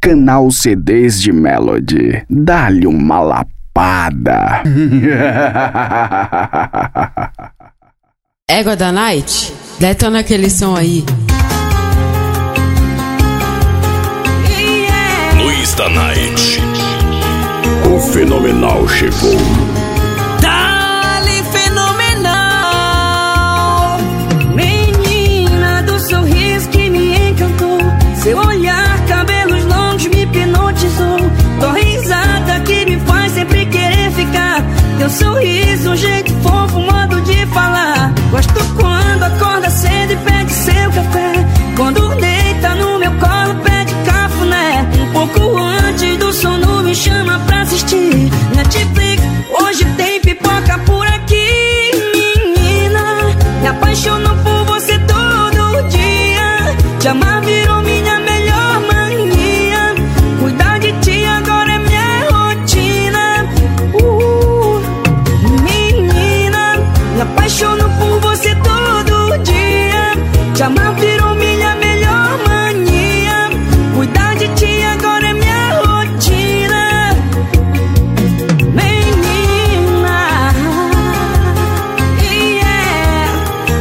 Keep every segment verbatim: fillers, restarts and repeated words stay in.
Canal C Ds de Melody. Dá-lhe uma lapada. Égua da Night, detona aquele som aí. Luiz da Night. O fenomenal chegou. Dali fenomenal, menina do sorriso que me encantou. Seu olhar, cabelos longos me hipnotizou. Tua risada que me faz sempre querer ficar. Teu sorriso, um jeito fofo, modo de falar. Gosto quando acorda cedo e pede seu café. Quando deita no meu colo pede cafuné. Um pouco antes do sono me chama pra assistir Netflix, hoje tem pipoca por aqui. Menina, me apaixono por você todo dia. Te amar virou minha melhor mania. Cuidar de ti agora é minha rotina. uh, Menina, me apaixono por você todo dia. Te amar virou minha melhor mania. Cuidar de ti agora é minha rotina. Menina, yeah.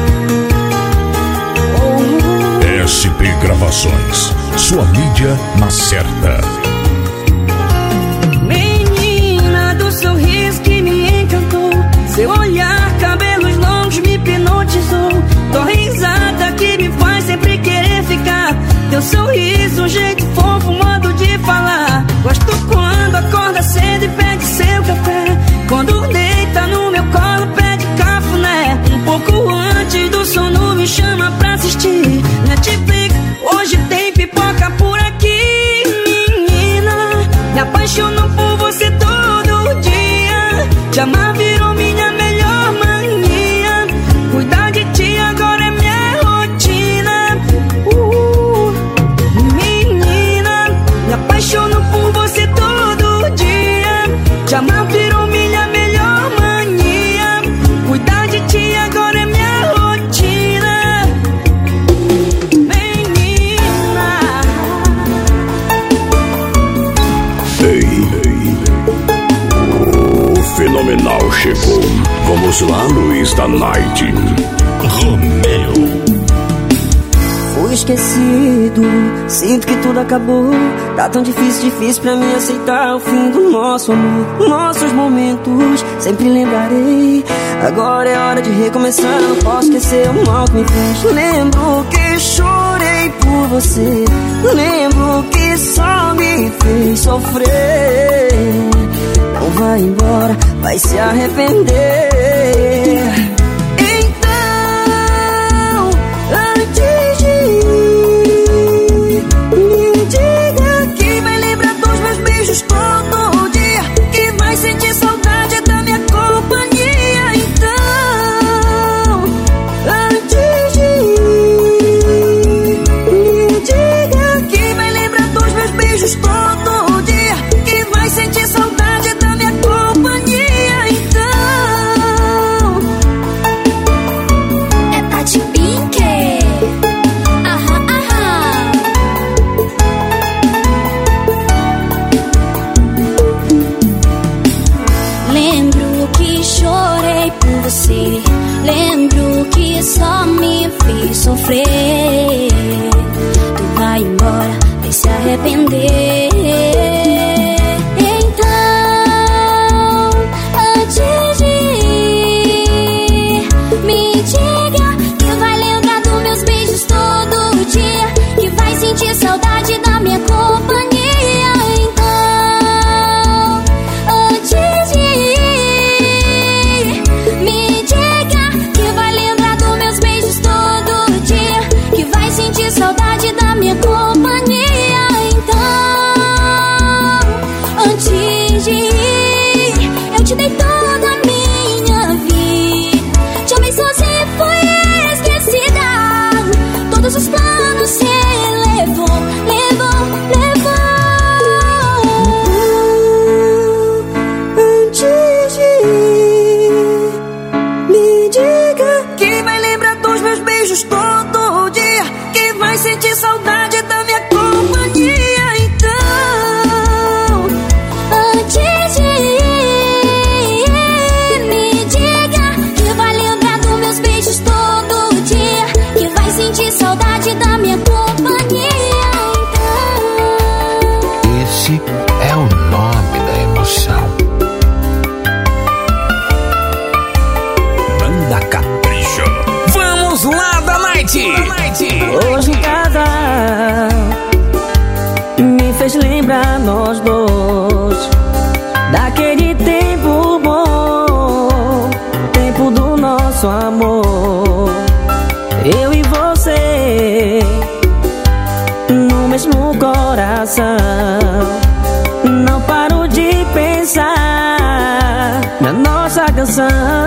oh. S P Gravações, sua mídia na certa. Menina do sorriso que me encantou. Seu olhar, cabelos longos me hipnotizou. Tua risada que me faz sempre querer ficar. Teu sorriso, um jeito fofo, modo de falar. Gosto quando acorda cedo e pede seu café. Quando deita no meu colo pede cafuné. Um pouco antes do sono me chama pra assistir Netflix, hoje tem pipoca por aqui. Menina, me apaixono por você todo dia. Te amar virou minha melhor mania. Cuidar de ti agora é minha rotina. uh, Menina, me apaixono por você todo dia. Te amar virou minha melhor mania. Cuidar de ti agora é minha rotina. Menina. Ei, ei. O fenomenal chegou. Vamos lá, Luiz da Night. Romeu. Fui esquecido, sinto que tudo acabou. Tá tão difícil, difícil pra mim aceitar o fim do nosso amor. Nossos momentos, sempre lembrarei. Agora é hora de recomeçar, não posso esquecer o mal que me fez. Lembro que chorei por você. Lembro que só me fez sofrer. Não vai embora, vai se arrepender. Então, antes de ir, me diga que vai lembrar dos meus beijos todo dia, que vai sentir saudade da minha companhia. Então, antes de ir, me diga que vai lembrar dos meus beijos todo dia, que vai sentir saudade da minha companhia. Então, é Tati Pink. Aham, aham. Lembro que chorei por você. Lembro que só me fez sofrer. Tu vai embora, vai se arrepender. Esse é o nome da emoção. Banda Capricho. Vamos lá, da Night. Hoje em casa me fez lembrar nós dois, daquele tempo bom, tempo do nosso amor. Eu e você no mesmo coração. Não paro de pensar na nossa canção.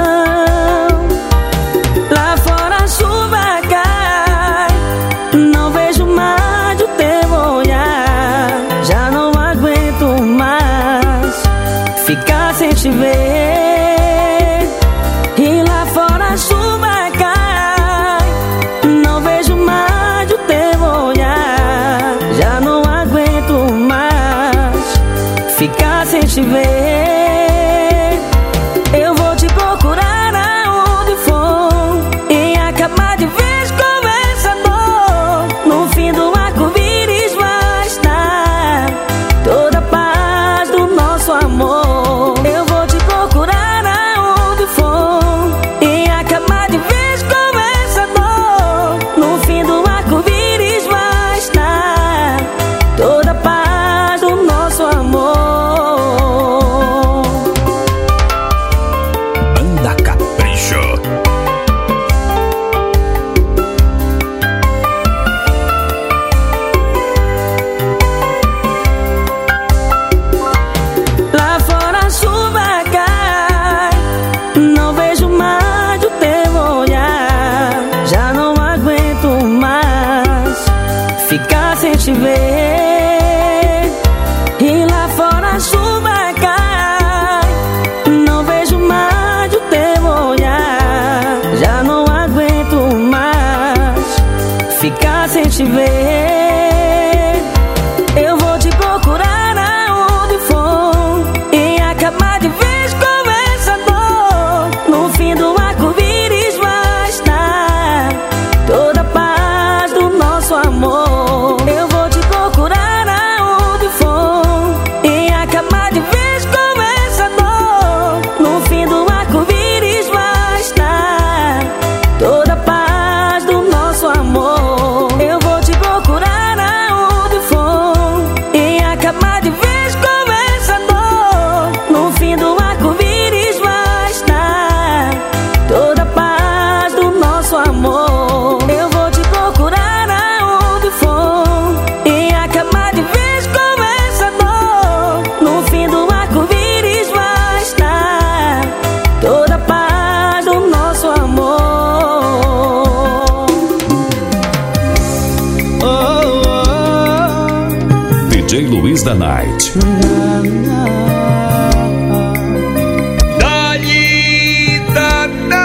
Lá fora a chuva cai, não vejo mais o teu olhar. Já não aguento mais ficar sem te ver. E lá fora a chuva cai, não vejo mais o teu olhar. Já não aguento mais ficar sem te ver. Eu vou te procurar aonde for e acabar de vez com essa dor. No fim do arco-íris vai estar toda a paz do nosso amor. Eu vou te procurar aonde for e acabar de vez com essa dor. No fim do arco-íris vai estar toda a paz do nosso amor. Banda Capricho. Lá fora a chuva cai, não vejo mais o teu olhar. Já não aguento mais ficar sem te ver. E lá fora a chuva cai, não vejo mais o teu olhar. Já não aguento mais ficar sem te ver. Eu vou te procurar aonde for e acabar de vez com essa dor. No fim do arco-íris vai estar toda a paz do nosso amor. Eu vou te procurar aonde for e acabar de vez com essa dor. No fim do arco-íris vai estar toda a paz do nosso amor. Eu vou te procurar aonde for e acabar de vez com essa dor. No fim do arco-íris vai estar toda a paz do nosso amor. Eu vou te procurar aonde for e acabar de vez com essa dor. No fim do arco-íris vai estar toda a paz do nosso amor. Oh, oh, D J Luiz da Night. Dali da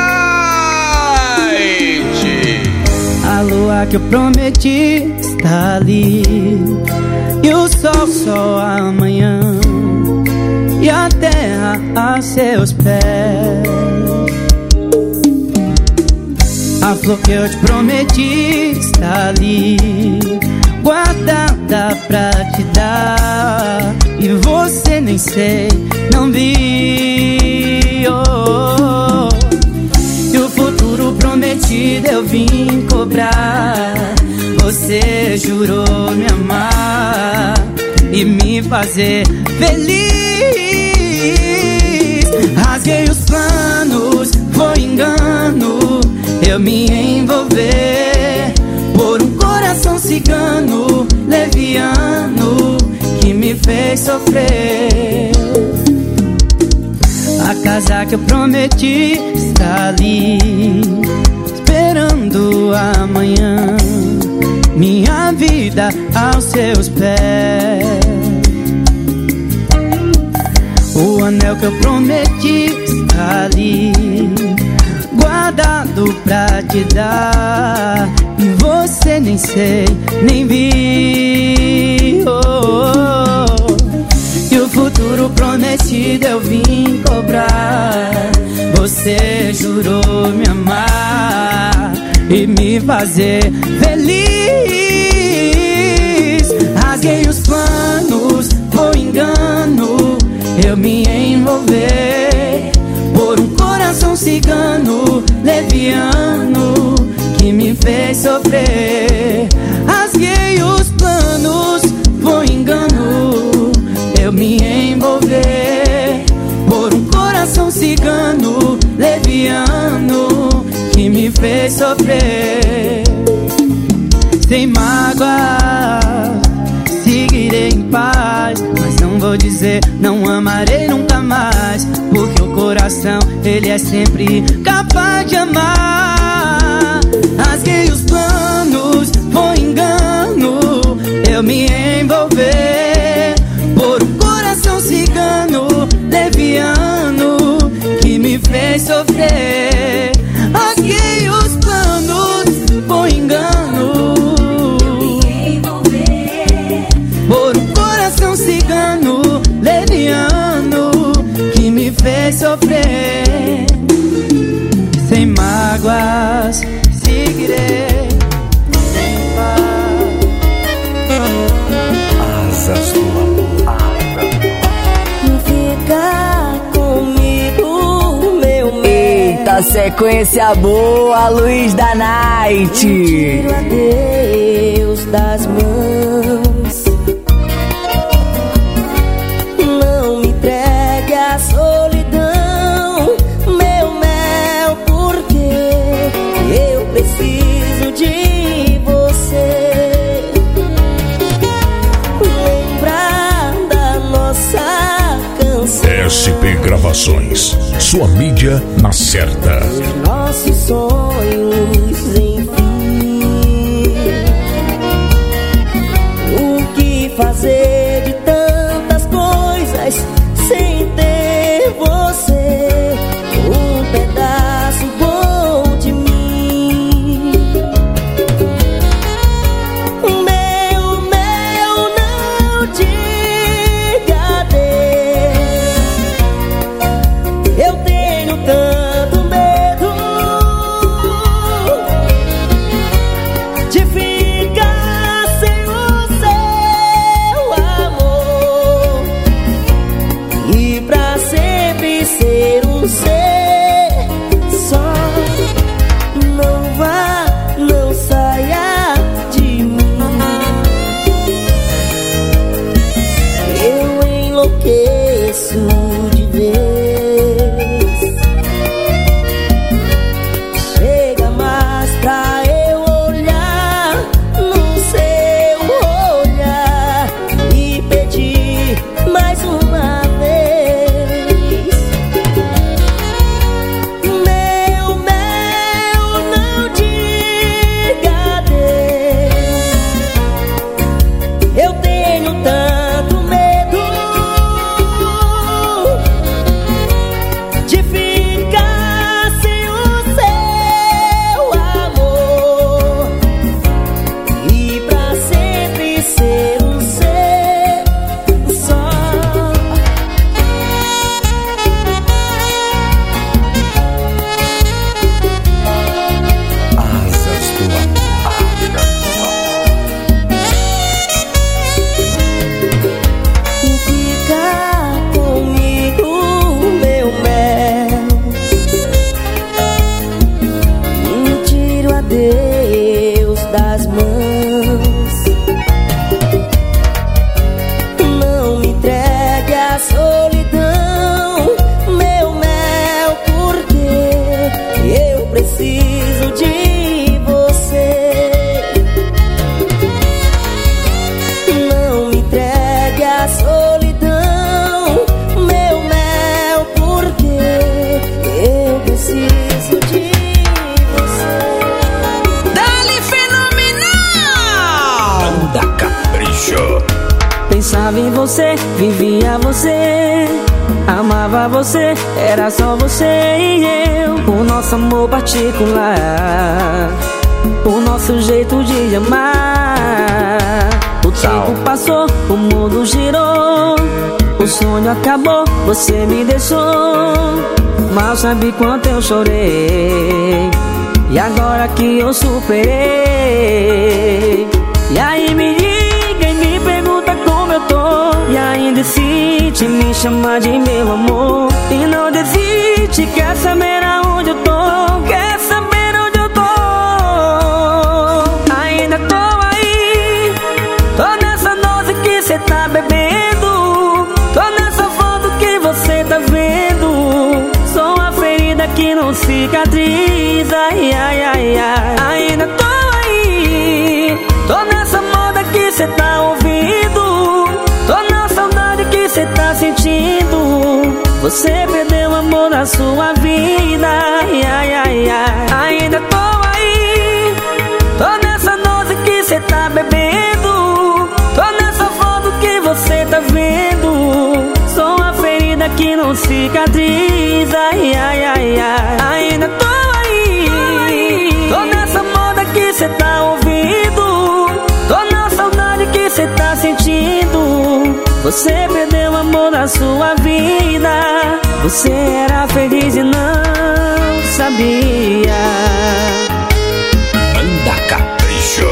Night. A lua que eu prometi está ali, e o sol só amanhã, e a terra a seus pés. A flor que eu te prometi está ali, guardada pra te dar, e você nem sei, não viu. E o futuro prometido eu vim cobrar. Você jurou me amar e me fazer feliz. Rasguei os planos, foi engano eu me envolver por um coração cigano, leviano, que me fez sofrer. A casa que eu prometi está ali, esperando amanhã, minha vida aos seus pés. O anel que eu prometi está ali, guardado pra te dar, e você nem sei, nem viu. E o futuro prometido eu vim cobrar. Você jurou me amar e me fazer feliz. Rasguei os planos, foi eu me envolver por um coração cigano, leviano, que me fez sofrer. Rasguei os planos, foi engano, eu me envolver por um coração cigano, leviano, que me fez sofrer. Sem mágoa, seguirei em paz, mas não vou dizer não amarei nunca mais, porque o coração, ele é sempre capaz de amar. Rasguei os planos, foi engano, eu me envolver por um coração cigano, leviano, que me fez sofrer. Rasguei os planos, foi engano, por um coração cigano, leviano, que me fez sofrer. Sem mágoas, seguirei sem paz. Asas do amor. Fica comigo, meu mel. Eita, sequência boa, Luiz da Night. Tiro a Deus das mãos. Não me entregue à solidão, meu mel, porque eu preciso de você. Lembrar da nossa canção, S P Gravações, sua mídia na certa. nossos sonhos, enfim. O que fazer de tantas coisas sem ter você, um pedaço bom de mim. Meu, meu, não diga adeus. Eu tenho tanto medo de ficar sem o seu amor e pra sempre ser um ser só. Não vá, não saia de mim. Eu enlouqueço de vez. Chega mais pra eu olhar no seu olhar e pedir mais uma vez. Meu mel, não diga adeus. Eu tenho tanto medo de ficar sem o seu amor e pra sempre ser um ser só. Asas do amor. Fica comigo, meu mel. Um tiro a Deus das mãos. Não me entregue à solidão, meu mel, porque eu preciso de você. Não me entregue à solidão, meu mel, porque eu preciso de você. Dali Fenomenal! Da Capricho. Pensava em você, vivia você, amava você, era só você e eu. O nosso amor particular, o nosso jeito de amar. O tempo passou, o mundo girou, o sonho acabou, você me deixou. Mal sabe quanto eu chorei, e agora que eu superei. E aí me liga e me pergunta como eu tô, e ainda insiste em me chama de meu amor. E não desiste, quer saber aonde eu tô, quer saber onde eu tô. Ainda tô aí, tô nessa dose que cê tá bebendo, tô nessa foto que você tá vendo. Sou a ferida que não cicatriza, ai, ai, ai, ai. Ainda tô aí, tô nessa moda que cê tá ouvindo, tô na saudade que cê tá sentindo. Você perdeu o amor da sua vida, ai, ai, ai, ai. Ainda tô aí, tô nessa dose que cê tá bebendo, tô nessa foto que você tá vendo. Sou a ferida que não cicatriza, ai, ai, ai, ai. Ainda tô aí, tô nessa moda que cê tá ouvindo, tô na saudade que cê tá sentindo. Você perdeu o amor da sua vida, você era feliz e não sabia. Banda Capricho.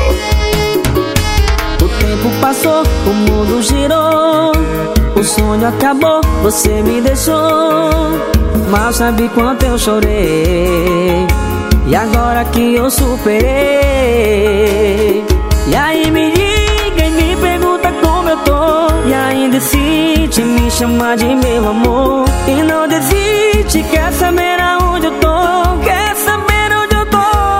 O tempo passou, o mundo girou, o sonho acabou, você me deixou. Mal sabe quanto eu chorei, e agora que eu superei. E aí me liga e me pergunta como eu tô, e ainda insiste em me chamar de meu amor. E não desiste, quer saber aonde eu tô, quer saber onde eu tô.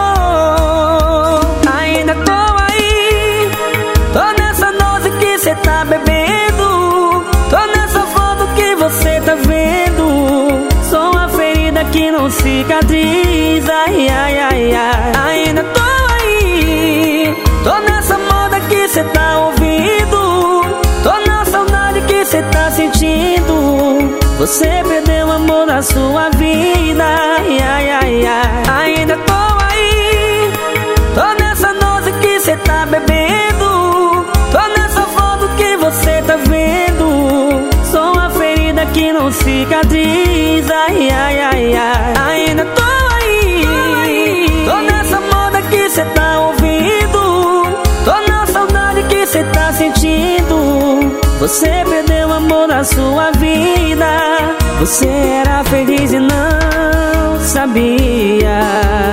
Ainda tô aí, tô nessa dose que cê tá bebendo, tô nessa foto que você tá vendo. Sou a ferida que não cicatriza, ai, ai, ai, ai. Ainda tô aí, tô nessa moda que cê tá ouvindo, tô na saudade que cê tá sentindo. Você perdeu o amor da sua vida, ai, ai, ai, ai. Ainda tô aí, tô nessa dose que cê tá bebendo, tô nessa foto que você tá vendo. Sou a ferida que não cicatriza, ai, ai, ai, ai. Ainda tô aí, tô nessa moda que cê tá ouvindo, tô na saudade que cê tá sentindo. Você perdeu o amor da sua vida, você era feliz e não sabia.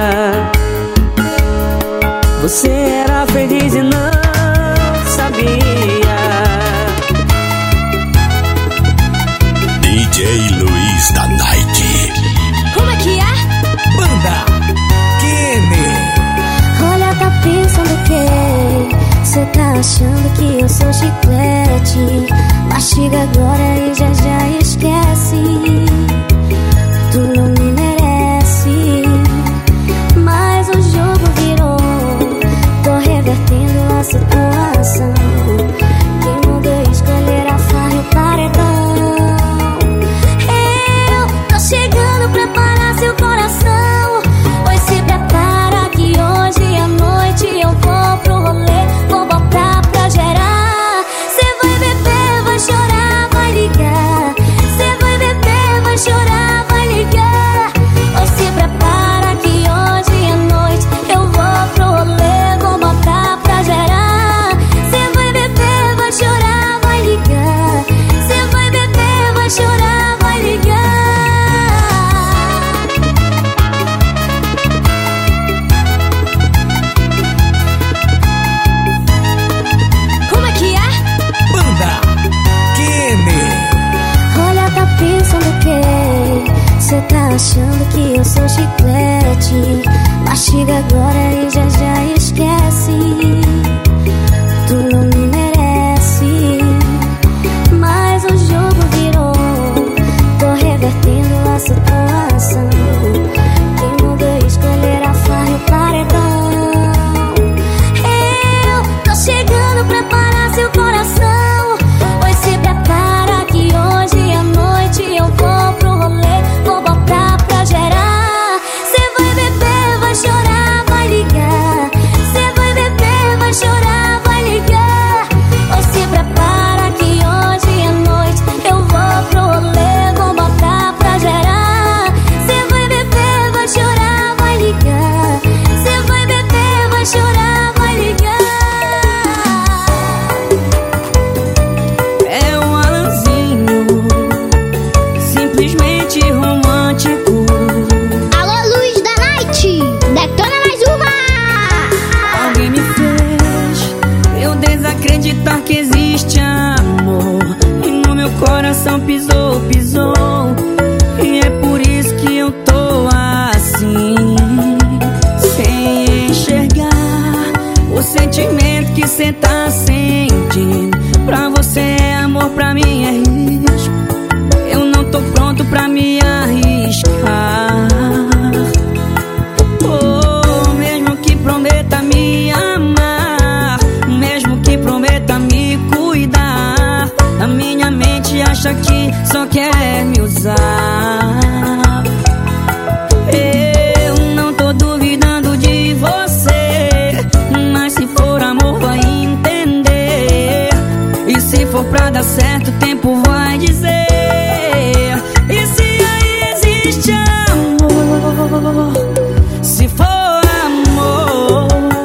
Você era feliz e não sabia. D J Luiz da Night. Como é que é? Banda Kenny. Olha, tá pensando o quê? Cê tá achando que eu sou chiclete? Mastiga agora e já já esquece. Tu não me merece, mas o jogo virou. Tô revertendo a situação. Quem mandou escolher a farra e o paredão? Eu tô chegando pra parar seu coração. Pois se prepara que hoje à noite eu vou pro rolê, vou botar pra gerar. Cê vai beber, vai chorar, vai ligar. Cê vai beber, vai chorar, vai ligar. Pois se prepara que hoje à noite eu vou pro rolê, vou botar pra gerar. Cê vai beber, vai chorar, vai ligar. Cê vai beber, vai chorar, vai ligar. Como é que é? Banda Kenny. Olha, tá pensando o quê? Cê tá achando que eu sou chiclete? Mastiga agora e já já esquece. Tu não me merece, mas o jogo virou. Tô revertendo a situação. Quem mandou escolher a farra e o paredão? Eu tô chegando pra parar seu coração. Pois se prepara que hoje à noite eu vou pro rolê, vou botar pra gerar. Cê vai beber, vai chorar, vai ligar. coração pisou, pisou. E é por isso que eu tô assim, sem enxergar o sentimento que cê tá sentindo. Pra você é amor, pra mim é risco. Eu não tô pronto pra me arriscar. Oh, mesmo que prometa me amar, mesmo que prometa me cuidar, a minha mente acha que só quer me usar. Eu não tô duvidando de você, mas se for amor vai entender. E se for pra dar certo, o tempo vai dizer. E se aí existe amor, se for amor,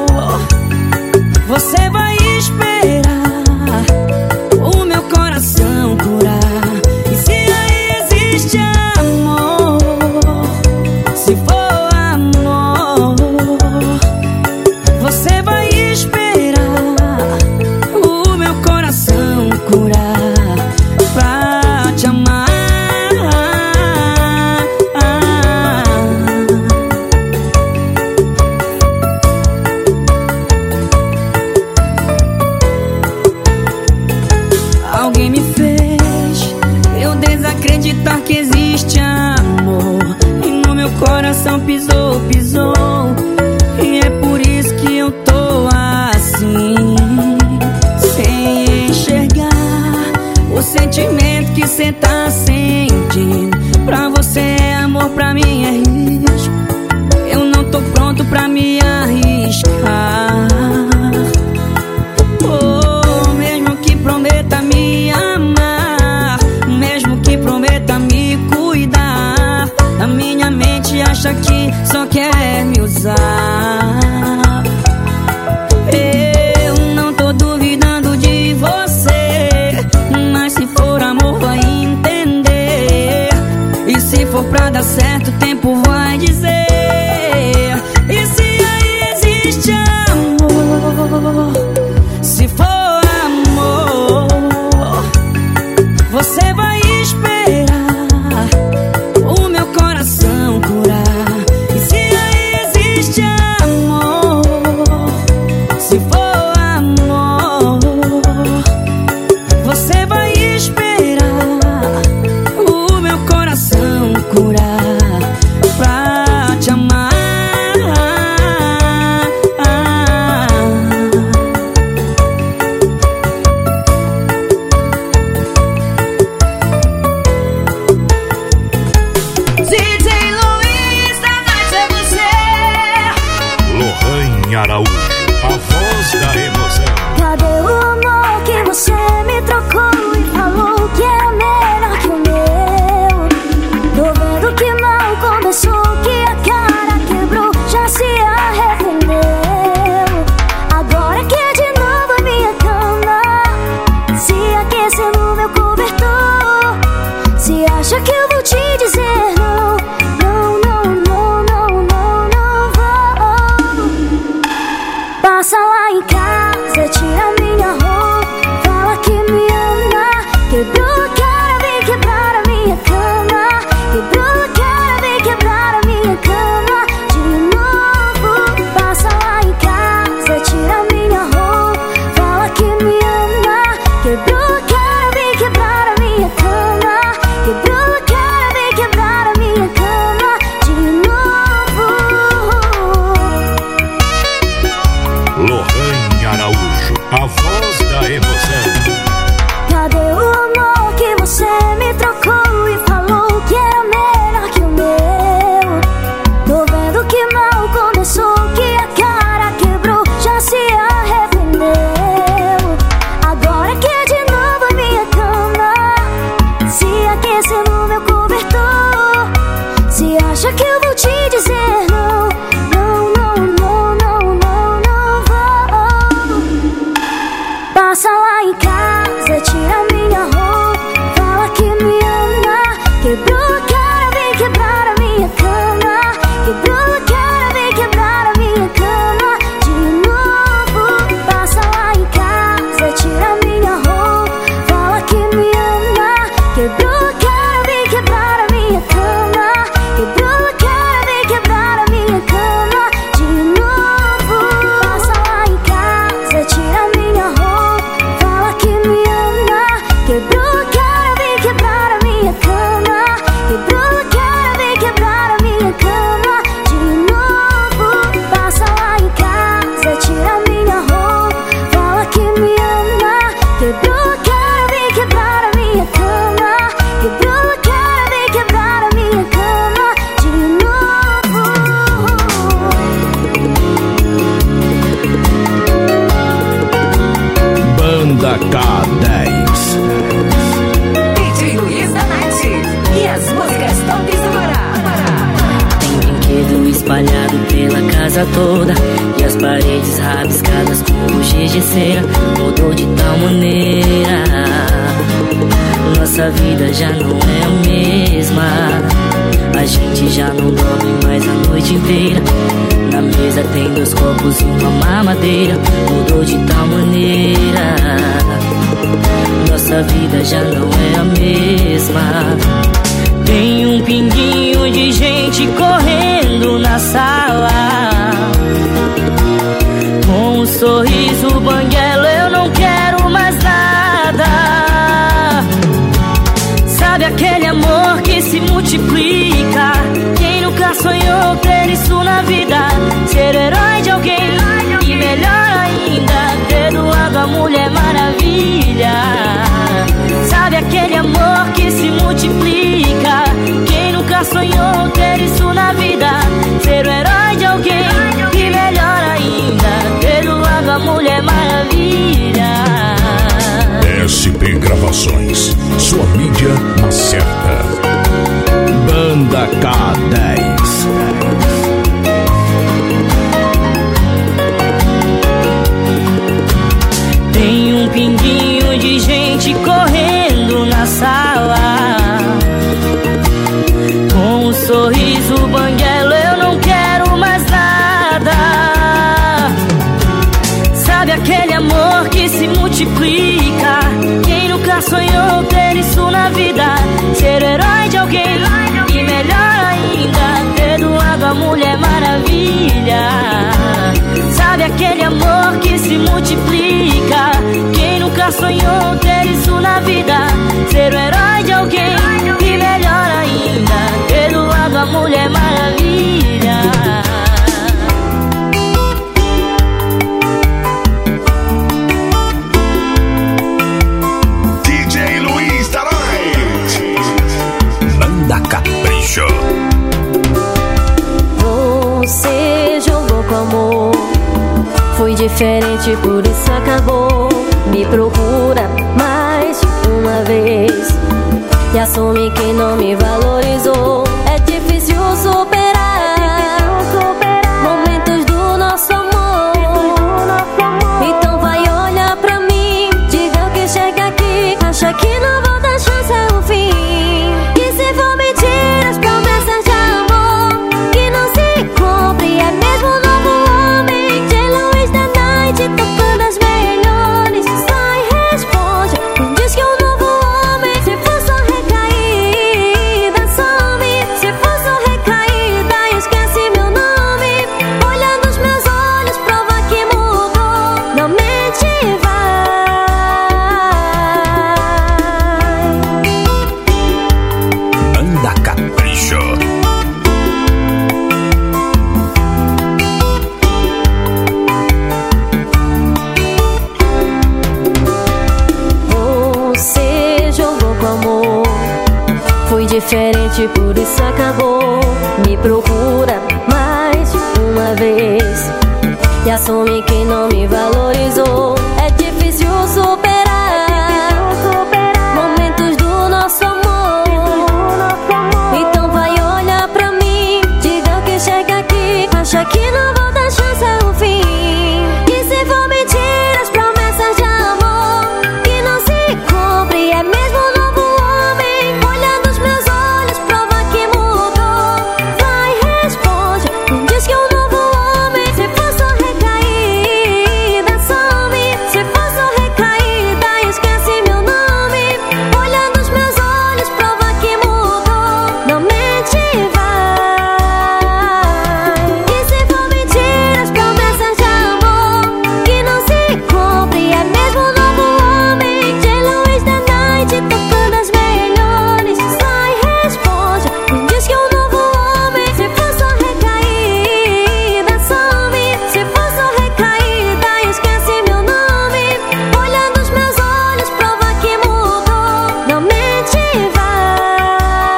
você vai esperar o meu coração curar. E se aí existe amor, se for amor, você vai esperar o meu coração curar pra te amar. Alguém me fez eu desacreditar que existe amor, e no meu coração pisou, pisou. E é por isso que eu tô assim, sem enxergar o sentimento que cê tá sentindo. Pra você é amor, pra mim é risco. Eu não tô pronto pra me arriscar. Oh, mesmo que prometa me amar, mesmo que prometa me cuidar, a minha mente acha que só quer me usar. Eu não tô duvidando de você, mas se for amor vai entender. E se for pra dar certo, o tempo vai dizer. E se aí existe amor, se for amor, você vai esperar o meu coração curar. E se aí existe amor, se for amor, você vai esperar o meu coração curar pra te amar. D J Luiz da noite é você. Lohane Araújo, a voz da emoção. Cadê o amor que você me trocou e falou bagaceira mudou de tal maneira. Nossa vida já não é a mesma. A gente já não dorme mais a noite inteira. Na mesa tem dois copos e uma mamadeira. Mudou de tal maneira. Nossa vida já não é a mesma. Tem um pinguinho de gente correndo na sala. Com um sorriso banguelo eu não quero mais nada. Sabe aquele amor que se multiplica? Quem nunca sonhou ter isso na vida? Ser o herói de alguém e melhor ainda, ter do lado a Mulher Maravilha. Sabe aquele amor que se multiplica? Quem nunca sonhou ter isso na vida? Ser o herói de alguém e melhor ainda, ter do lado a Mulher Maravilha. S P Gravações, sua mídia na certa. Banda K dez. Tem um pinguinho de gente correndo na sala. Com um sorriso banguelo eu não quero mais nada. Sabe aquele amor que se multiplica? Quem nunca sonhou ter isso na vida? Ser o herói de alguém e melhor ainda, ter do lado a Mulher Maravilha. Sabe aquele amor que se multiplica? Quem nunca sonhou ter isso na vida? Ser o herói de alguém e melhor ainda, ter do lado a Mulher Maravilha. D J Luiz da Night. Banda Capricho. Você jogou com amor, foi diferente, por isso acabou. Me procura mais uma vez e assume que não me valorizou. É difícil superar momentos do nosso amor. Então vai olhar pra mim, diga que chega aqui, acha que não vou dar chance ao fim. E se for mentiras, promessas de amor que não se cumpre, é mesmo um novo homem. D J Luiz da Night tocando as melhores. Sai, responde, diz que é um novo homem. Se for só recaída, some. Se for só recaída, esquece meu nome. Olha nos meus olhos, prova que mudou. Não mente, vai. Banda Capricho. Você jogou com amor, foi diferente, por isso acabou. Me procura mais uma vez e assume que não me valorizou. É difícil superar momentos do nosso amor. Então vai olhar pra mim, diga que chega aqui, acha que não vou dar chance ao fim. E se for mentiras, promessas de amor que não se cumpre, é mesmo um novo homem. Olha nos meus olhos, prova que mudou. Vai, responde, diz que é um novo homem. Se for só recaída, some. Se for só recaída, esquece meu nome. Olha nos meus olhos, prova que mudou. Não mente, vai. E se for mentiras, promessas de amor que não se cumpre, é mesmo um novo homem. D J Luiz da Night tocando as melhores. Sai, responde, diz que é um novo homem. Se for só recaída, some. Se for só recaída, esquece meu nome. Olha nos meus olhos, prova que mudou. Não mente, vai.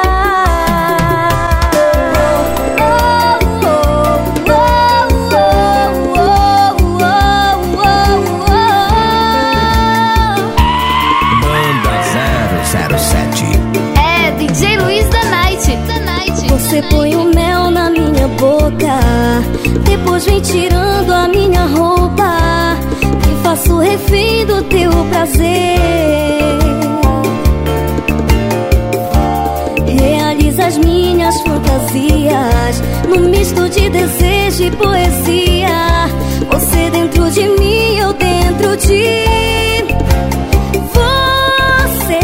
Banda zero zero sete. É D J Luiz da Night. Você põe o mel na minha boca, depois vem tirando a minha roupa. Me faz faço refém do teu prazer. Realiza as minhas fantasias num misto de desejo e poesia. Você dentro de mim, eu dentro de você.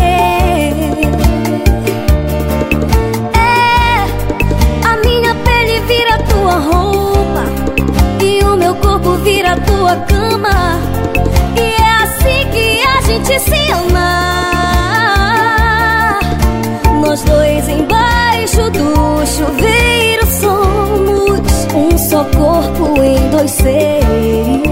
É, a minha pele vira tua roupa e o meu corpo vira tua cama. E é assim que a gente se ama. Nós dois embaixo do chuveiro somos um só corpo em dois seres.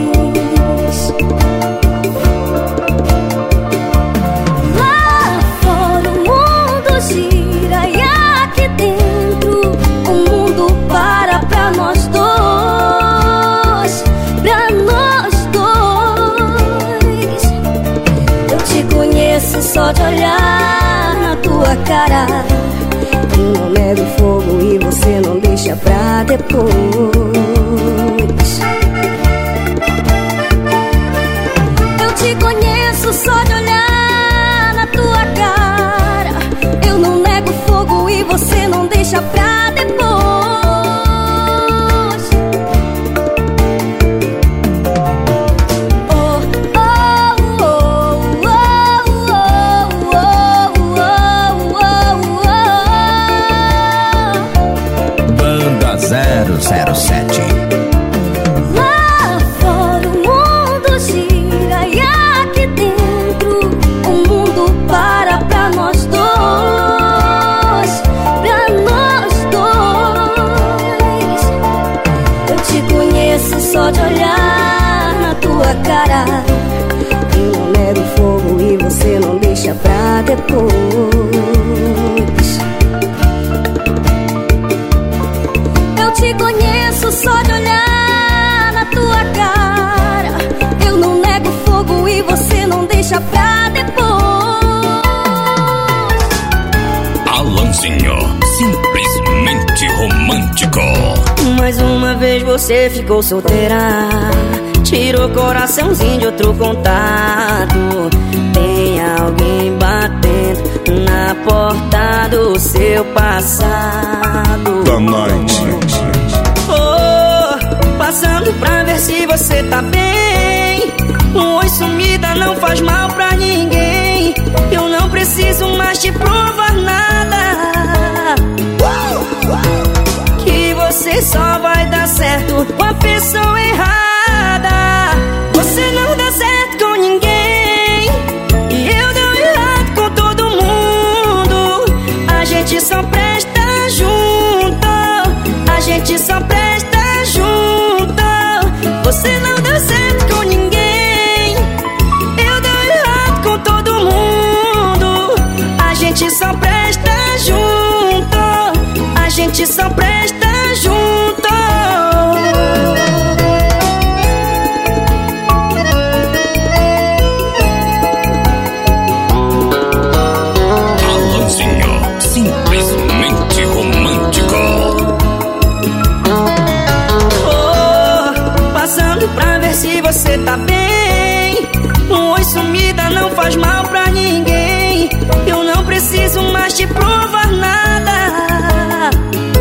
Lá fora o mundo gira e aqui dentro o mundo para pra nós dois, pra nós dois. Eu te conheço só de olhar na tua cara. Eu não nego fogo e você não deixa pra depois. Eu te conheço só de olhar na tua cara. Eu não nego fogo e você não deixa pra depois. zero zero sete. Lá fora o mundo gira e aqui dentro o mundo para pra nós dois, pra nós dois. Eu te conheço só de olhar na tua cara. Eu não nego fogo e você não deixa pra depois. Eu te conheço só de olhar na tua cara. Eu não nego fogo e você não deixa pra depois. Alanzinho, simplesmente romântico. Mais uma vez você ficou solteira, tirou coraçãozinho de outro contato. Tem alguém batendo na porta do seu passado. Da noite. Oh, passando pra ver se você tá bem. Um oi sumida não faz mal pra ninguém. Eu não preciso mais te provar nada, que você só vai dar certo com a pessoa errada. Você não dá certo com ninguém e eu dou errado com todo mundo. A gente só presta junto, a gente só presta junto. Você não dá certo com ninguém, eu dou errado com todo mundo. A gente só presta junto, a gente só presta junto. Alanzinho, simplesmente romântico. Oh, passando pra ver se você tá bem. Um oi sumida não faz mal pra ninguém. Eu não preciso mais te provar nada,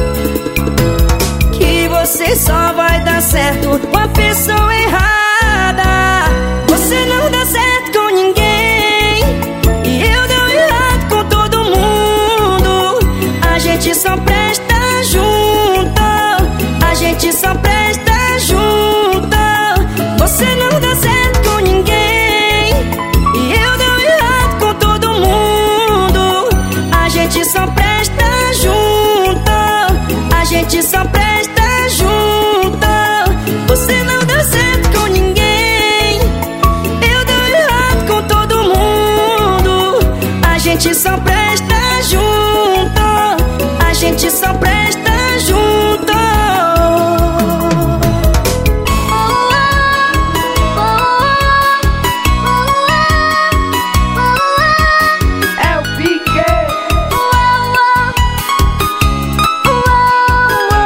que você só vai dar certo com a pessoa errada. Você não dá certo com ninguém e eu dou errado com todo mundo. A gente só presta junto, a gente só presta junto. Você não dá certo com ninguém e eu dou errado com todo mundo. A gente só presta junto, a gente só presta junto. Você não dá certo com ninguém, eu dou errado com todo mundo. A gente só presta junto, a gente só presta junto.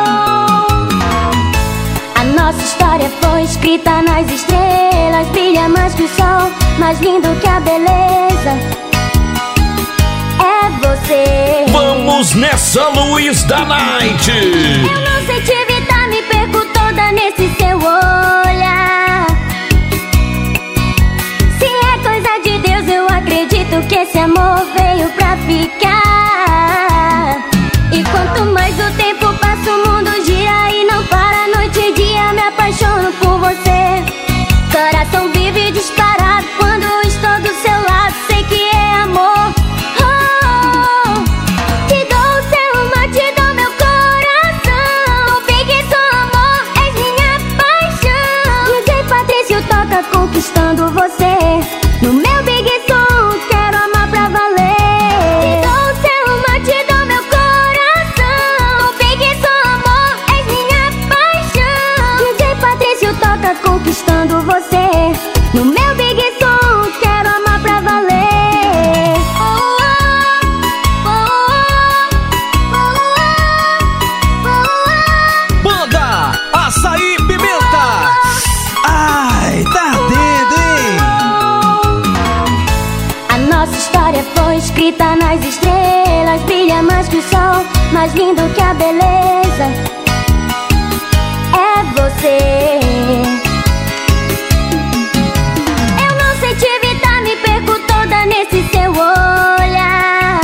Escrita nas estrelas, brilha Mas nessa Luiz da Night. Eu não sei te evitar, me perco toda nesse seu olhar. Se é coisa de Deus, eu acredito que esse amor veio pra ficar. E quanto mais o tempo passa, o mundo gira e não para. Noite e dia me apaixono por você. Coração vive disparado quando estou do seu lado. Sei que é amor. Oh, oh, oh. Te dou o seu amor, te dou meu coração. Fique só amor, és minha paixão. D J Patrício toca conquistando você. No meu big som, quero amar pra valer. Te dou o seu amor, te dou meu coração. Fique só amor, és minha paixão. D J Patrício toca conquistando você. No meu big som, quero amar pra valer. Oh, oh, oh, oh, oh, oh. Banda Açaí Pimenta. Ai, tá ardendo, hein? A nossa história foi escrita nas estrelas. Brilha mais que o sol, mais lindo que a beleza. É você. Eu não sei te evitar, me perco toda nesse seu olhar.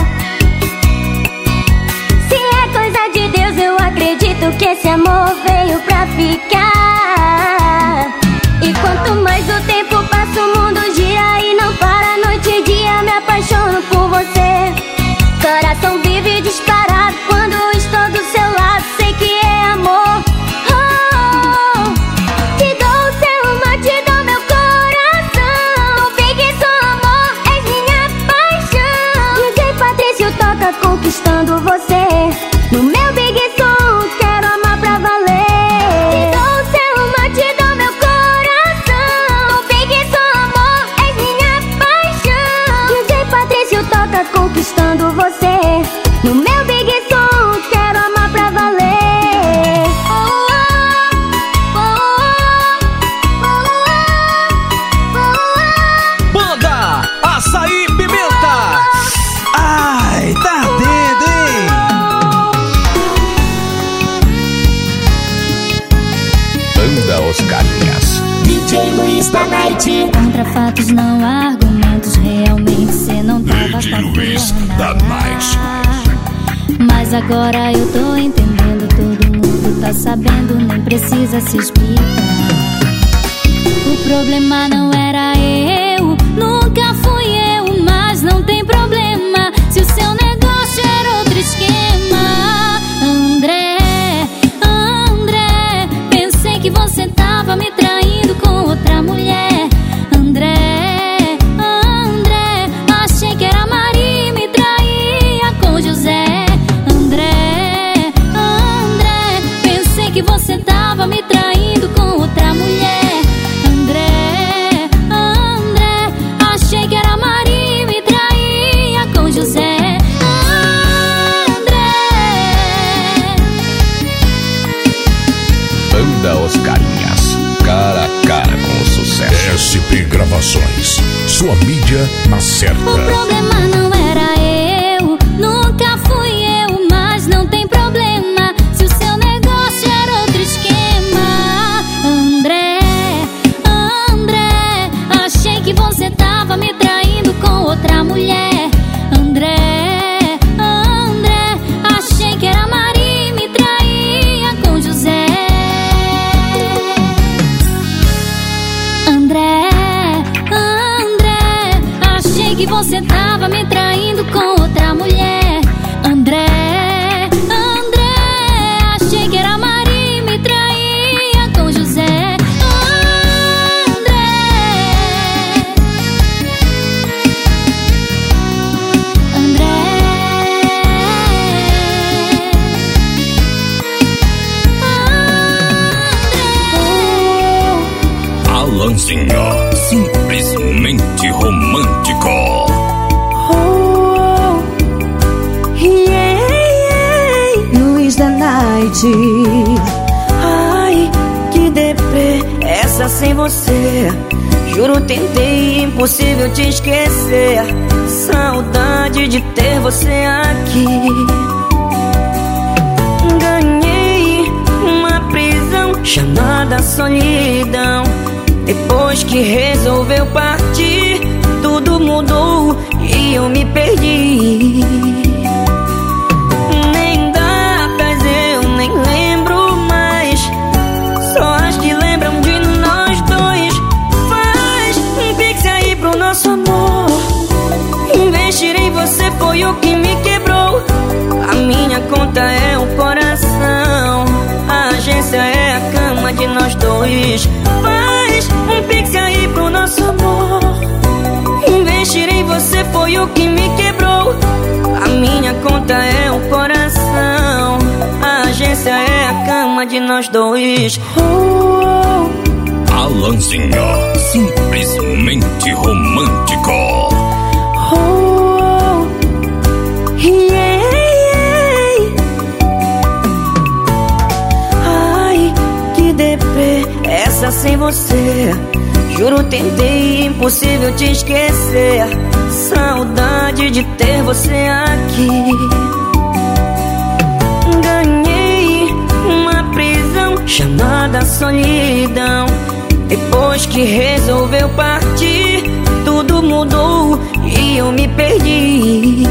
Se é coisa de Deus, eu acredito que esse amor veio pra ficar. E quanto mais o tempo passa, o mundo gira e não para. Noite e dia me apaixono por você. Coração vive disparado quando estou do seu lado. Sei que é amor. Oh, oh, oh. Te dou o seu amor, te dou meu coração. Fique só amor, és minha paixão. D J Patrício toca conquistando você. No meu big som, quero amar pra valer. Te dou o seu amor, te dou meu coração. Fique só amor, és minha paixão. D J Patrício toca conquistando você. No meu big som, quero amar pra valer. Oh, oh, oh, oh, oh, Banda Açaí Pimenta. Ai, tá ardendo, hein? Banda Oscarinhas. D J Luiz da Night. Contra fatos não há argumentos. Realmente cê não tava D J Luiz da Night. Mas agora eu tô entendendo. Todo mundo tá sabendo, nem precisa se explicar. O problema não era eu, nunca fui eu. Mas não tem problema se o seu negócio era outro esquema. André, André, pensei que você tava me traindo com outra mulher. André, André, achei que era Maria e me traía com José. André, André, pensei que você tava me traindo com outra mulher. André, André, achei que era Maria e me traía com José. André. Banda Oscarinhas. Cara a cara com o sucesso. S P Gravações. Sua mídia na certa. O problema não era eu, nunca fui eu. Mas não tem problema se o seu negócio era outro esquema. André, André, achei que você tava me traindo com outra mulher. André, André, achei que era Maria e me traía com José. André, André, achei que você tava me traindo com outra mulher. André, André, achei que era Maria e me traía com José. André. Alanzinho, simplesmente romântico. Oh, yeah, yeah. Luiz da Night. Ai, que deprê, essa sem você. Juro, tentei, impossível te esquecer. Saudade de ter você aqui. chamada solidão. Depois que resolveu partir, tudo mudou e eu me perdi. Nem datas eu nem lembro mais, só as que lembram de nós dois. Faz um pix aí pro nosso amor. Investir em você foi o que me quebrou. A minha conta é o coração, a agência é a cama de nós dois. Faz um pix aí pro nosso amor. Investir em você foi o que me quebrou. A minha conta é o coração, a agência é a cama de nós dois. Oh, oh. Alanzinho, simplesmente romântico. Oh, yeah, yeah. Ai, que deprê essa sem você. Juro, tentei, impossível te esquecer. Saudade de ter você aqui. Ganhei uma prisão chamada solidão. Depois que resolveu partir, tudo mudou e eu me perdi.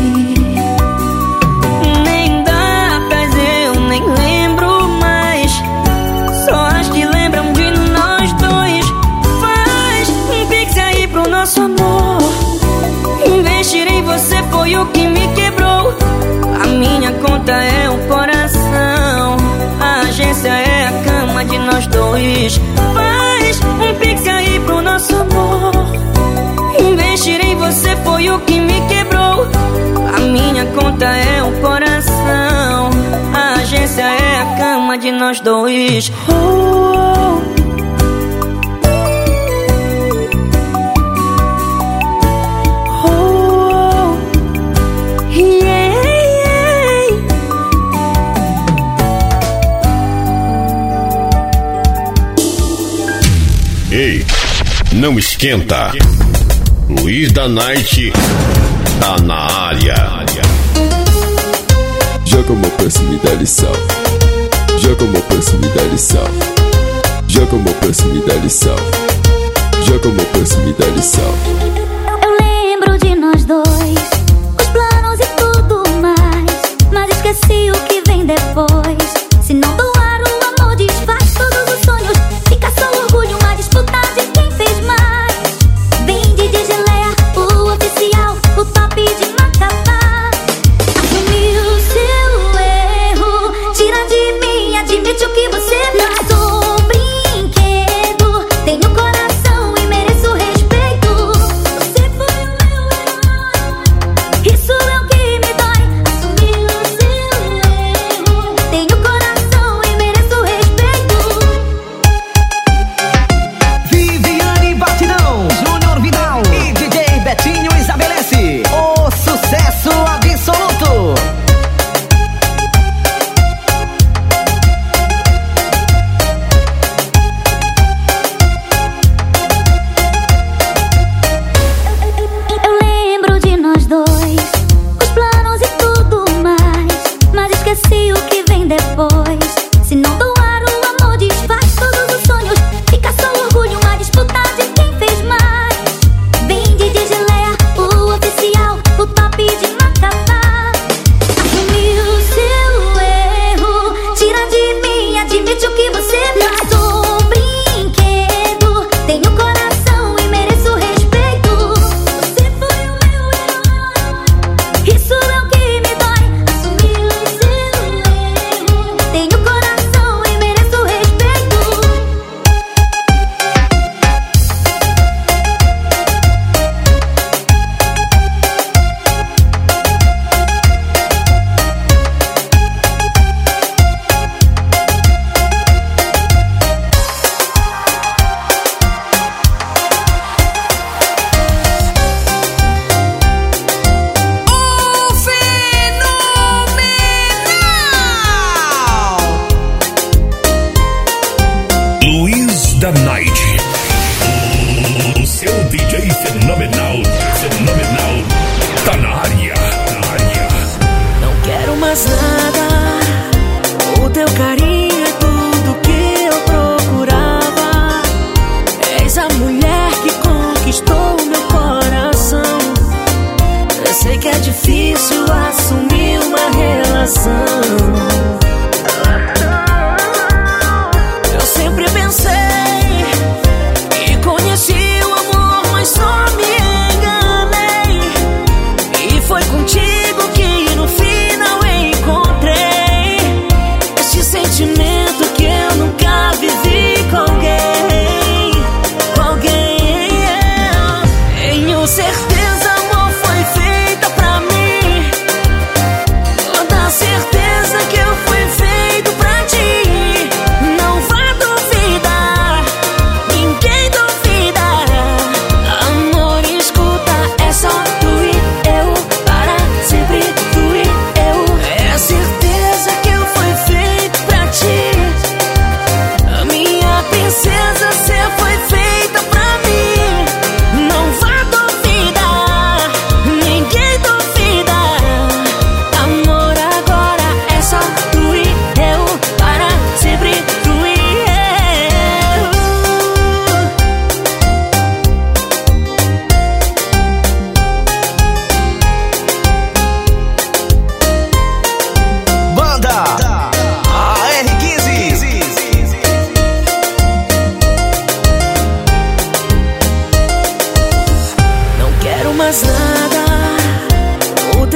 Nem datas eu nem lembro mais, só as que lembram de nós dois. Faz um pix aí pro nosso amor. Investir em você foi o que me quebrou. A minha conta é o coração, a agência é a cama de nós dois. Faz um pix aí pro nosso amor. Investir em você foi o que me quebrou. A minha conta é o coração, a agência é a cama de nós dois. Oh, oh, oh, yeah, yeah. Ei, não esquenta. Luiz da Night tá na área. Joga uma peça e me dá lição. Joga uma peça e me dá lição. Joga uma peça e me dá lição. Joga uma peça e me dá lição. Eu lembro de nós dois, os planos e tudo mais, mas esqueci o que vem depois. Se não doar, o amor desfaz todos os sonhos. Fica só orgulho, uma disputa de quem fez mais. Vende de geleia, o oficial, o top de Macapá. Assumir o seu erro, tira de mim, admite o que você faz. Não sou brinquedo, tenho coração e mereço respeito. Você foi o meu herói.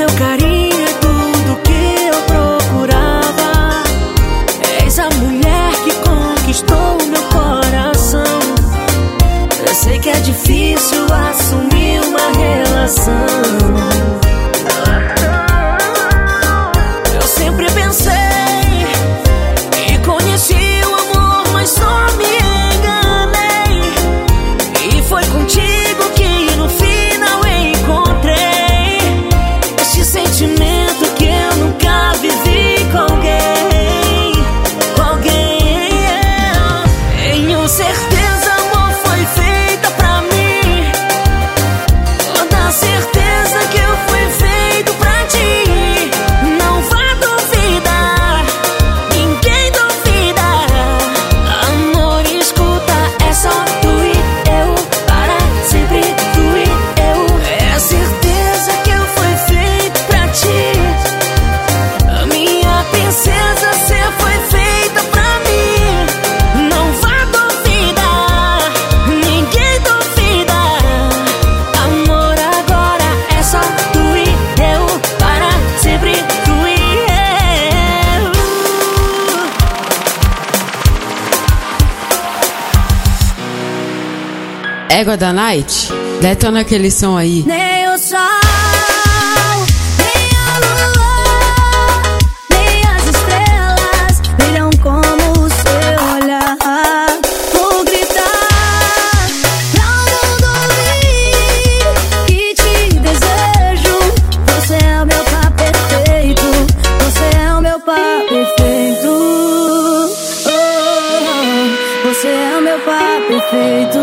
seu carinho é tudo que eu procurava. És a mulher que conquistou meu coração. Eu sei que é difícil assumir uma relação. Eu sempre pensei e conheci o amor, mas só me enganei. E foi contigo que no final encontrei esse sentimento que eu nunca vivi com alguém, com alguém. Tenho certeza, amor, foi feita pra mim. Toda certeza que eu fui feito pra ti. Não vá duvidar, ninguém duvida. Amor, escuta, é só tu e eu, para sempre tu e eu. É a certeza que eu fui feito pra ti. A minha princesa, cê foi feita pra mim. Não vá duvidar, ninguém duvida. Amor, agora é só tu e eu, para sempre tu e eu. Égua da Night, detona aquele som aí. Nem o sol, nem a lua, nem as estrelas brilham como o seu olhar. Vou gritar pra o mundo ouvir que te desejo. Você é o meu par perfeito, você é o meu par perfeito. Oh, você é o meu par perfeito.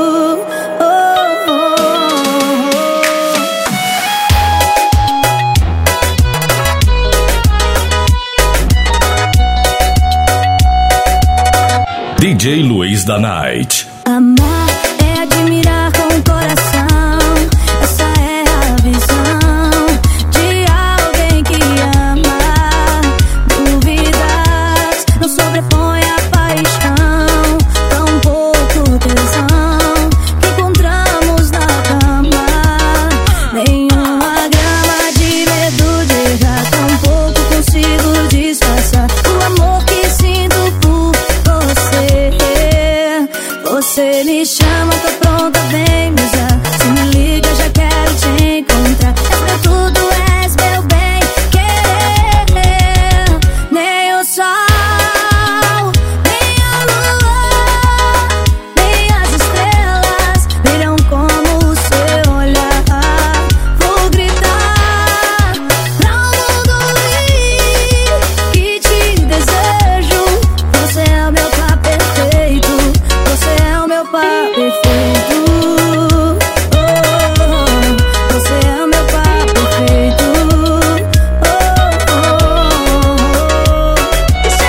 D J Luiz da Night. Amar é admirar com o coração. Essa é a visão de alguém que ama. Dúvidas não sobrepõe a paixão. Tão pouco tesão que encontramos na cama. Nenhuma grama de medo de errar. Tão pouco consigo disfarçar o amor que sinto por você. Você me chama, tô pronta, vem me usar. Se me liga, já quero te encontrar. És meu tudo, és meu bem querer. Nem o sol, nem a lua, nem as estrelas brilham como o seu olhar. Vou gritar pra o mundo ouvir que te desejo. Você é o meu par perfeito, você é o meu par perfeito. Oh, você é o meu par perfeito. Oh, oh, oh. Isso é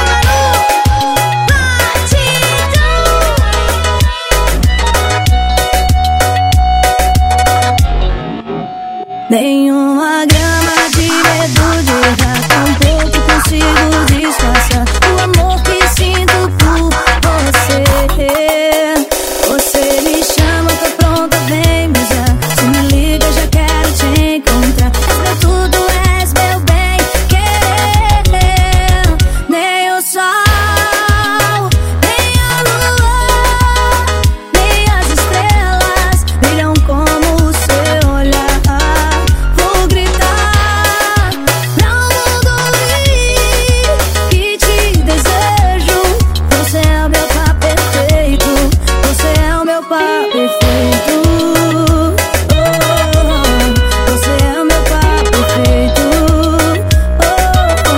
nenhuma grama de medo de errar. Tão pouco consigo disfarçar o amor que sinto por você. Você me chama, tô pronta, vem me usar. Se me liga, já quero te encontrar. És meu tudo, és meu bem querer. Nem o sol, nem a lua, nem as estrelas brilham como o seu olhar. Vou gritar pra o mundo ouvir que te desejo. Você é o meu par perfeito, você é o meu par perfeito. Oh, você é o meu par perfeito. Oh, oh,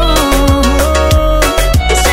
oh. Isso é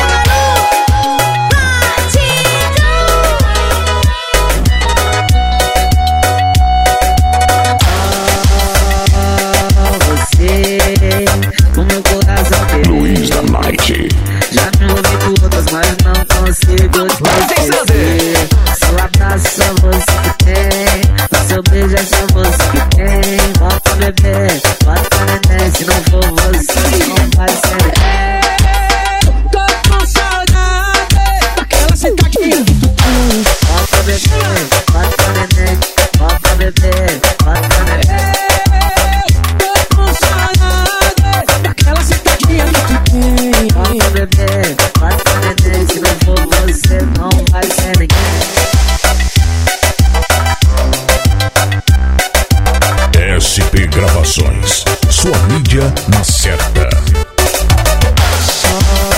Você, o meu coração Luiz da Night. já me ouvi com outras, mas não consigo esquecer. Seu abraço só você que tem, o seu beijo é só você que tem. Bota bebê, bota neném, se não for você não vai ser. Tô com saudade daquela sentadinha que tu faz. Bota bebê, bota neném, bota bebê, bota neném. Tô com saudade hora na certa. Só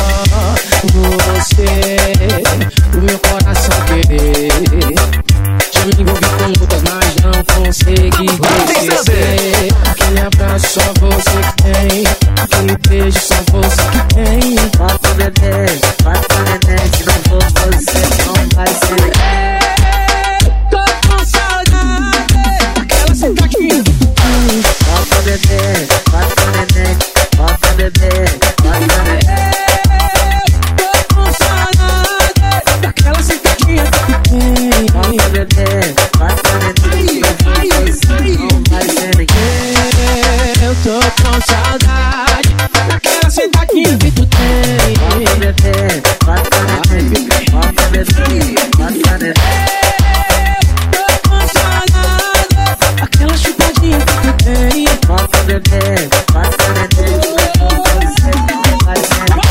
você, o meu coração querer. Já me envolvi com lutas, mas não consegui esquecer. Aquele abraço só você que tem, aquele beijo só você que tem. Bota o bebê, bota o neném, se não for você não vai ser. Tô com saudade daquela sentadinha. Bota o bebê, bota o neném, bota o bebê, bota o neném. Tô com saudade daquela sentadinha. Bota o bebê, bota o neném, se não for você não vai ser ninguém. Eu tô com saudade daquela sentadinha que tu tem. Bota o bebê, bota o neném, bota o bebê, bota o neném. Tô com saudade daquela chupadinha que tu tem. Bota o bebê, bota o neném, se não for você não vai ser ninguém.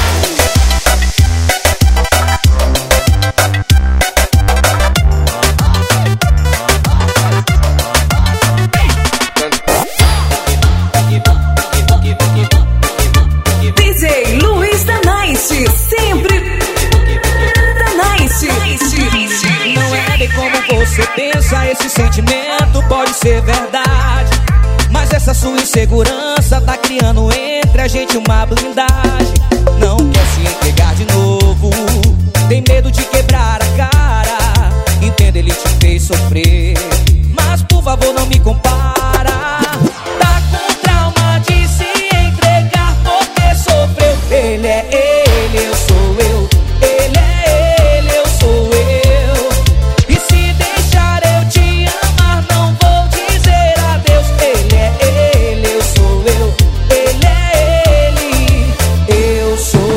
D J Luiz da Night, sempre da Night. Não é bem como você pensa, esse sentimento pode ser verdade. Mas essa sua insegurança tá criando entre a gente uma blindagem. Não quer se entregar de novo, tem medo de quebrar a cara. Entenda, ele te fez sofrer, mas por favor não me compara. Tá com trauma de se entregar porque sofreu. Ele é ele, eu sou eu. Ele é ele, eu sou eu. E se deixar eu te amar, não vou dizer adeus. Ele é ele, eu sou eu. Ele é ele, eu sou eu.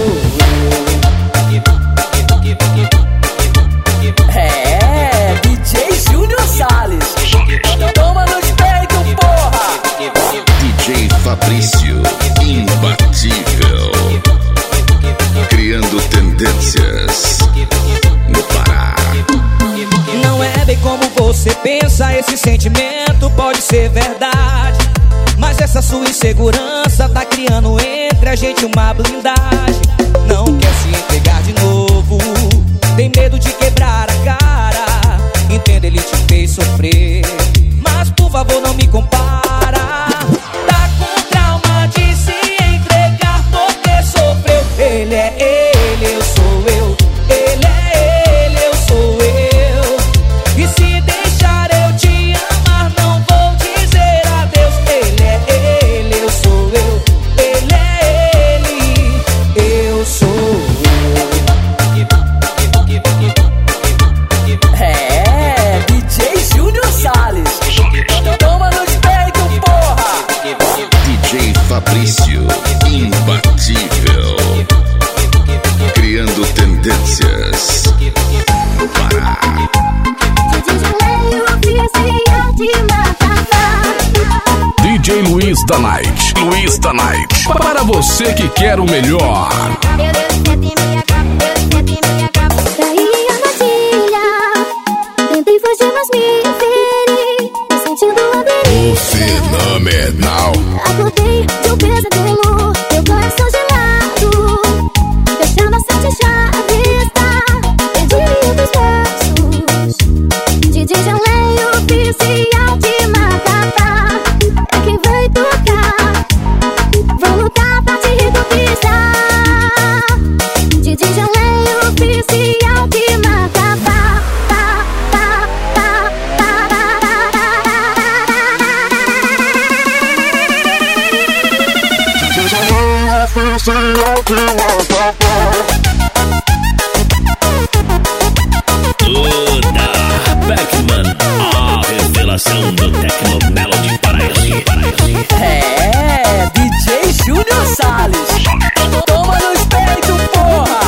É, D J Júnior Salles. Toma nos peitos, porra. D J Fabrício, imbatível, criando tendências no Pará. Não é bem como você pensa, esse sentimento pode ser verdade. Mas essa sua insegurança tá criando entre a gente uma blindagem. Não quer se entregar de novo, tem medo de quebrar a cara. Entenda, ele te fez sofrer, mas por favor não me compara. Tá com trauma de se entregar porque sofreu. Ele é ele, eu sou eu. Ele é ele, eu sou eu. E se deixar eu te amar, não vou dizer adeus. Ele é ele, eu sou eu. Ele é ele, eu sou É, D J Júnior Salles. Toma nos peitos, porra. D J Fabrício, imbatível, criando tendências no Pará. D J Luiz da Night, Luiz da Night, para você que quer o melhor. Caí em armadilha, tentei fugir, mas me feri, me sentindo à deriva. O fenomenal. Acordei de um pesadelo, meu coração gelado, fechando as sete chaves da perdi dos versos. D J Jaleio, oficial de Macapá, é quem vai tocar. Vou lutar pra te reconquistar. D J Jaleio, oficial de Macapá. Tá, tá, tá, tá, tá, tá, tá, Duda Beckman, a revelação do Tecno Melody Paraense. É, D J Júnior Salles. Toma nos peitos, porra.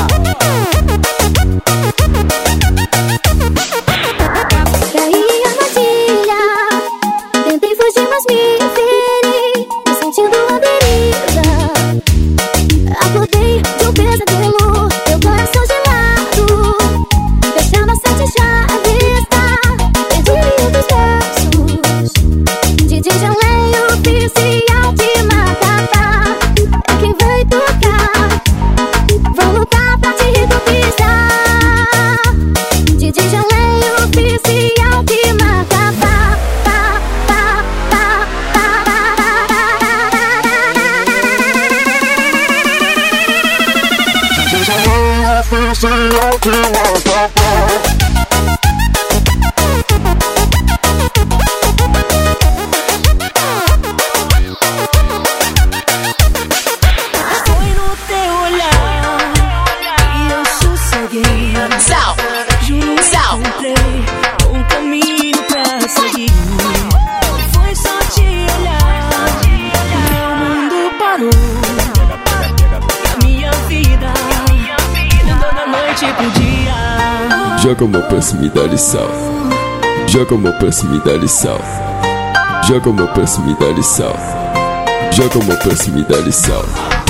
Caí em armadilha, tentei fugir, mas me feri, me sentindo à deriva. Acordei de um pesadelo, meu difícil o que você quer. Joga uma pra cima e dá lição. Joga uma pra cima e dá lição. Joga uma pra cima e dá lição. Joga uma pra cima e dá lição.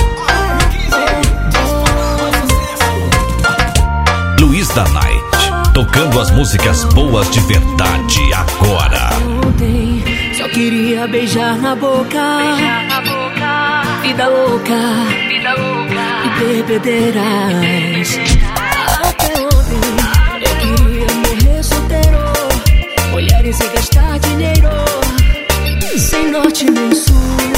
Luiz da Night, tocando as músicas boas de verdade agora. Ontem só queria beijar na boca, vida louca, vida louca e bebedeiras. Até ontem eu queria morrer solteiro, mulheres sem gastar dinheiro, sem norte nem sul.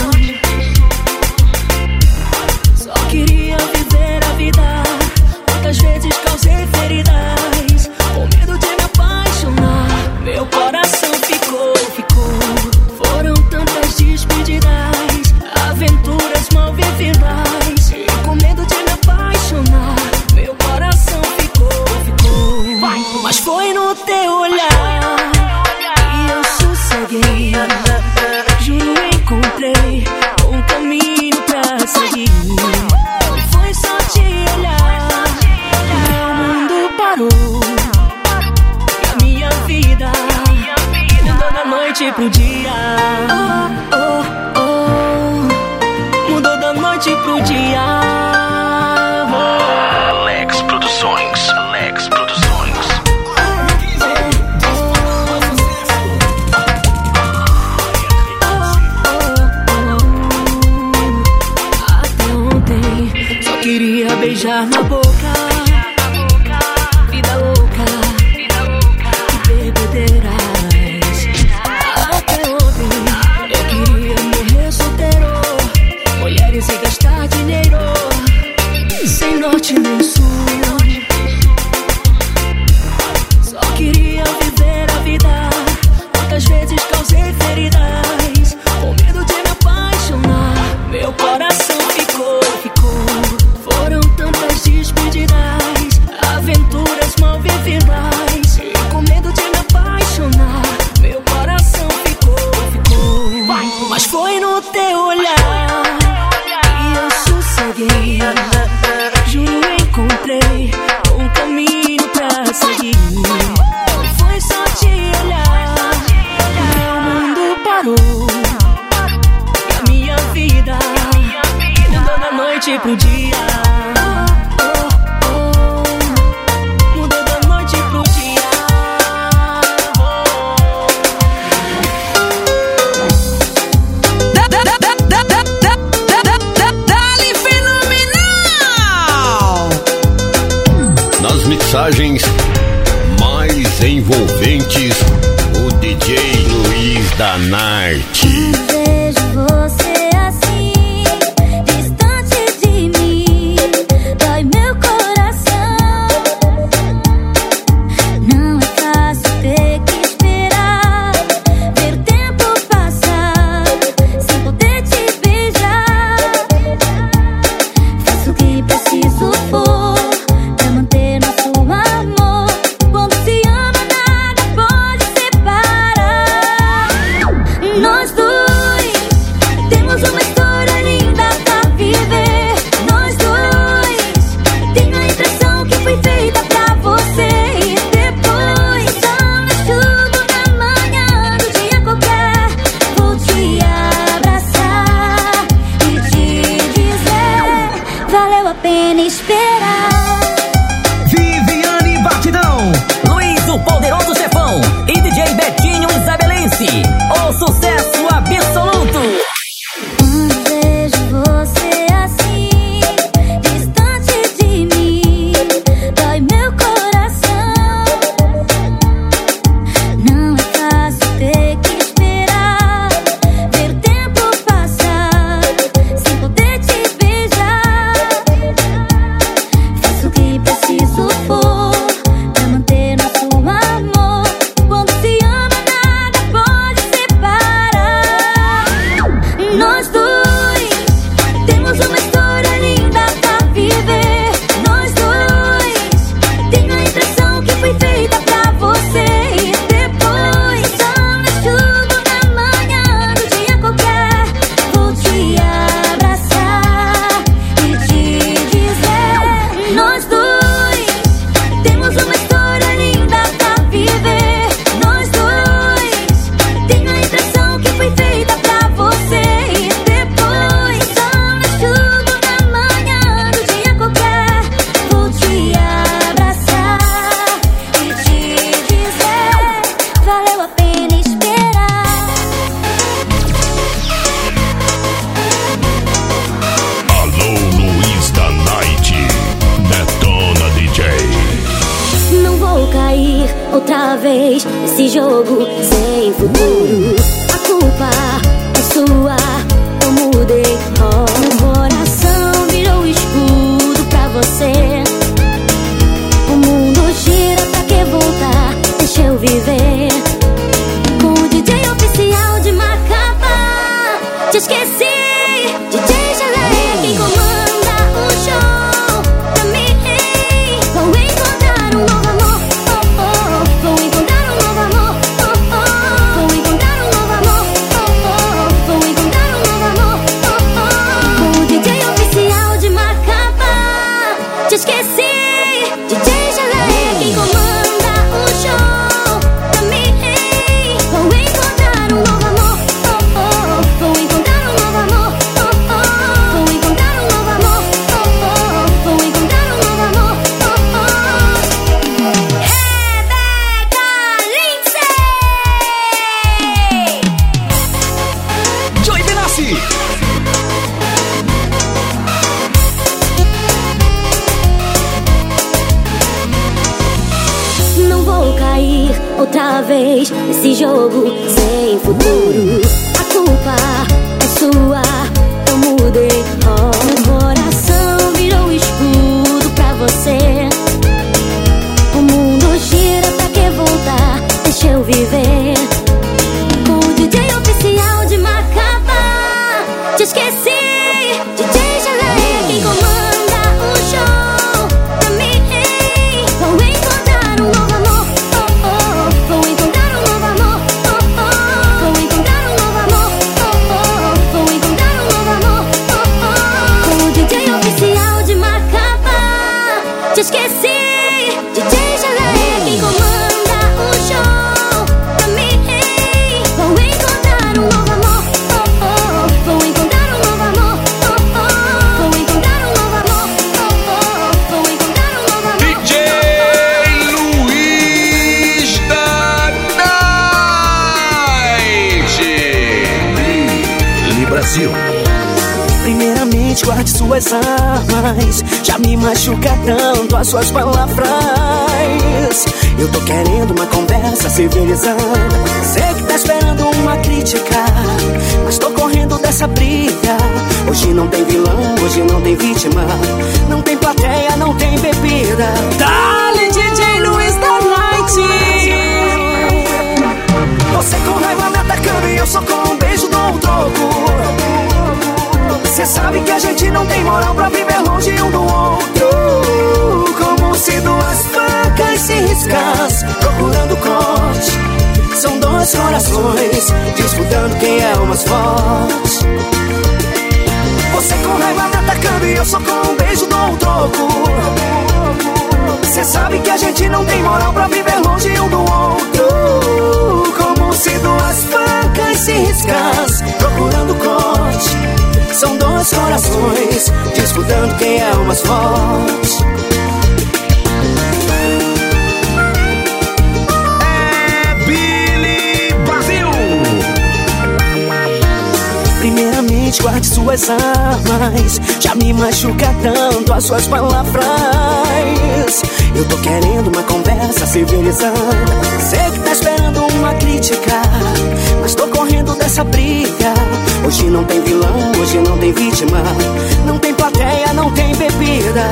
Só queria viver a vida, quantas vezes causei feridas, com medo de me apaixonar. Meu coração ficou, ficou. Foram tantas despedidas, aventuras mal vividas, e com medo de me apaixonar. Meu coração ficou, ficou. Mas foi no teu olhar que eu sosseguei. Juro, encontrei um caminho pra seguir. Foi só te olhar, meu mundo parou. E a minha vida mudou da noite pro dia. Oh, oh, oh. Mudou da noite pro dia. Oh. Alex Produções, Alex Produções. Até ontem só queria beijar na boca, vida louca e bebedeiras. Até ontem eu queria morrer solteiro, mulheres sem gastar dinheiro, sem norte nem sul. Só queria viver a vida, quantas vezes causei feridas, com medo de me apaixonar. Meu coração ficou, ficou. Foram tantas despedidas, aventuras mal vividas, e com medo de me apaixonar. Meu coração ficou, ficou. Mas foi no teu olhar que eu sosseguei. Juro, encontrei um caminho pra seguir. Foi só te olhar, meu mundo parou. E a minha vida mudou da noite pro dia. Oh, oh, mudou da noite pro dia. Dali fenomenal! Nas mixagens mais envolventes, o D J Luiz da Night. Vejo você assim, distante de mim, dói meu coração. Não é fácil ter que esperar, ver o tempo passar, sem poder te beijar. Faço o que preciso for pra manter nosso amor. Quando se ama, nada pode separar. Nós dois temos uma história linda pra viver. Nós dois, tenho a impressão que foi feita pra você. E depois, sol na chuva, na manhã do dia qualquer, vou te abraçar e te dizer: valeu a pena esperar. Viviane Batidão, Luiz o Poderoso Chefão e D J Betinho Isabelense, o sucesso absoluto. Quando vejo você assim, distante de mim, dói meu coração. Não é fácil ter que esperar, ver o tempo passar, sem poder te beijar. vez nesse jogo sem futuro. A culpa é sua, eu mudei. Oh, meu coração virou escudo pra você. O mundo gira, pra que voltar? Deixa eu viver. Com o D J oficial de Macapá, te esqueci. D J Jaleia, quem comanda o show pra mim. Vou encontrar um novo amor, oh, oh. Vou encontrar um novo amor, oh, oh. Vou encontrar um novo amor, oh, oh. Vou encontrar um novo amor, oh, oh. Com o D J oficial de Macapá, te esqueci. D J Jaleia, quem comanda o show pra mim. Vou encontrar um novo amor, oh, oh. Vou encontrar um novo amor, oh, oh. Vou encontrar um novo amor, oh, oh. Vou encontrar um novo amor, oh, oh. Rebeca Lindsay. Joy Benassi. Não vou cair outra vez nesse jogo sem futuro. A culpa é sua, eu mudei. Oh, meu coração virou escudo pra você. O mundo gira, pra que voltar? Deixa eu viver. Com o D J oficial de Macapá, te esqueci. D J Jaleia, quem comanda o show pra mim. Vou encontrar um novo amor, oh, oh. Vou encontrar um novo amor, oh, oh. Vou encontrar um novo amor, oh, oh. Vou encontrar um novo amor, oh, oh. Com o D J oficial de Macapá, te esqueci. D J Jaleia, quem comanda o show pra mim. Vou encontrar um novo amor, oh, oh. Vou encontrar um novo amor, oh, oh. Vou encontrar um novo amor, oh, oh. Vou encontrar um novo amor. D J Luiz da Night. Billy Brasil. Primeiramente guarde suas armas. Já me machuca tanto as suas palavras. Eu tô querendo uma conversa civilizada. Sei que tá esperando uma crítica, mas tô correndo dessa briga. Hoje não tem vilão, hoje não tem vítima. Não tem plateia, não tem bebida. Dale, D J Luiz da Night. Você com raiva me atacando e eu só com um beijo dou um troco. Cê sabe que a gente não tem moral pra viver longe um do outro. Como se duas facas se riscassem, procurando corte. São dois corações disputando quem é o mais forte. Você com raiva me atacando e eu só com um beijo dou um troco. Cê sabe que a gente não tem moral pra viver longe um do outro. Como se duas facas se riscassem, procurando corte. São dois corações disputando quem é o mais forte. É Billy Brasil. Primeiramente guarde suas armas. Já me machuca tanto as suas palavras. Eu tô querendo uma conversa civilizada. Sei que tá esperando uma crítica, mas tô correndo dessa briga. Hoje não tem vilão, hoje não tem vítima. Não tem plateia, não tem bebida.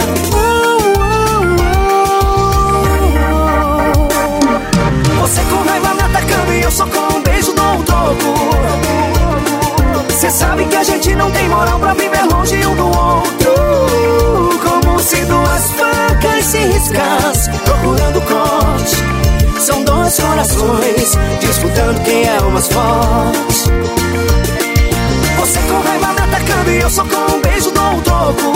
Você com raiva me atacando e eu só com um beijo dou um troco. Cê sabe que a gente não tem moral pra viver longe um do outro. Como se duas facas se riscassem, procurando corte. São dois corações disputando quem é o mais forte. Você com raiva me atacando e eu só com um beijo dou um troco.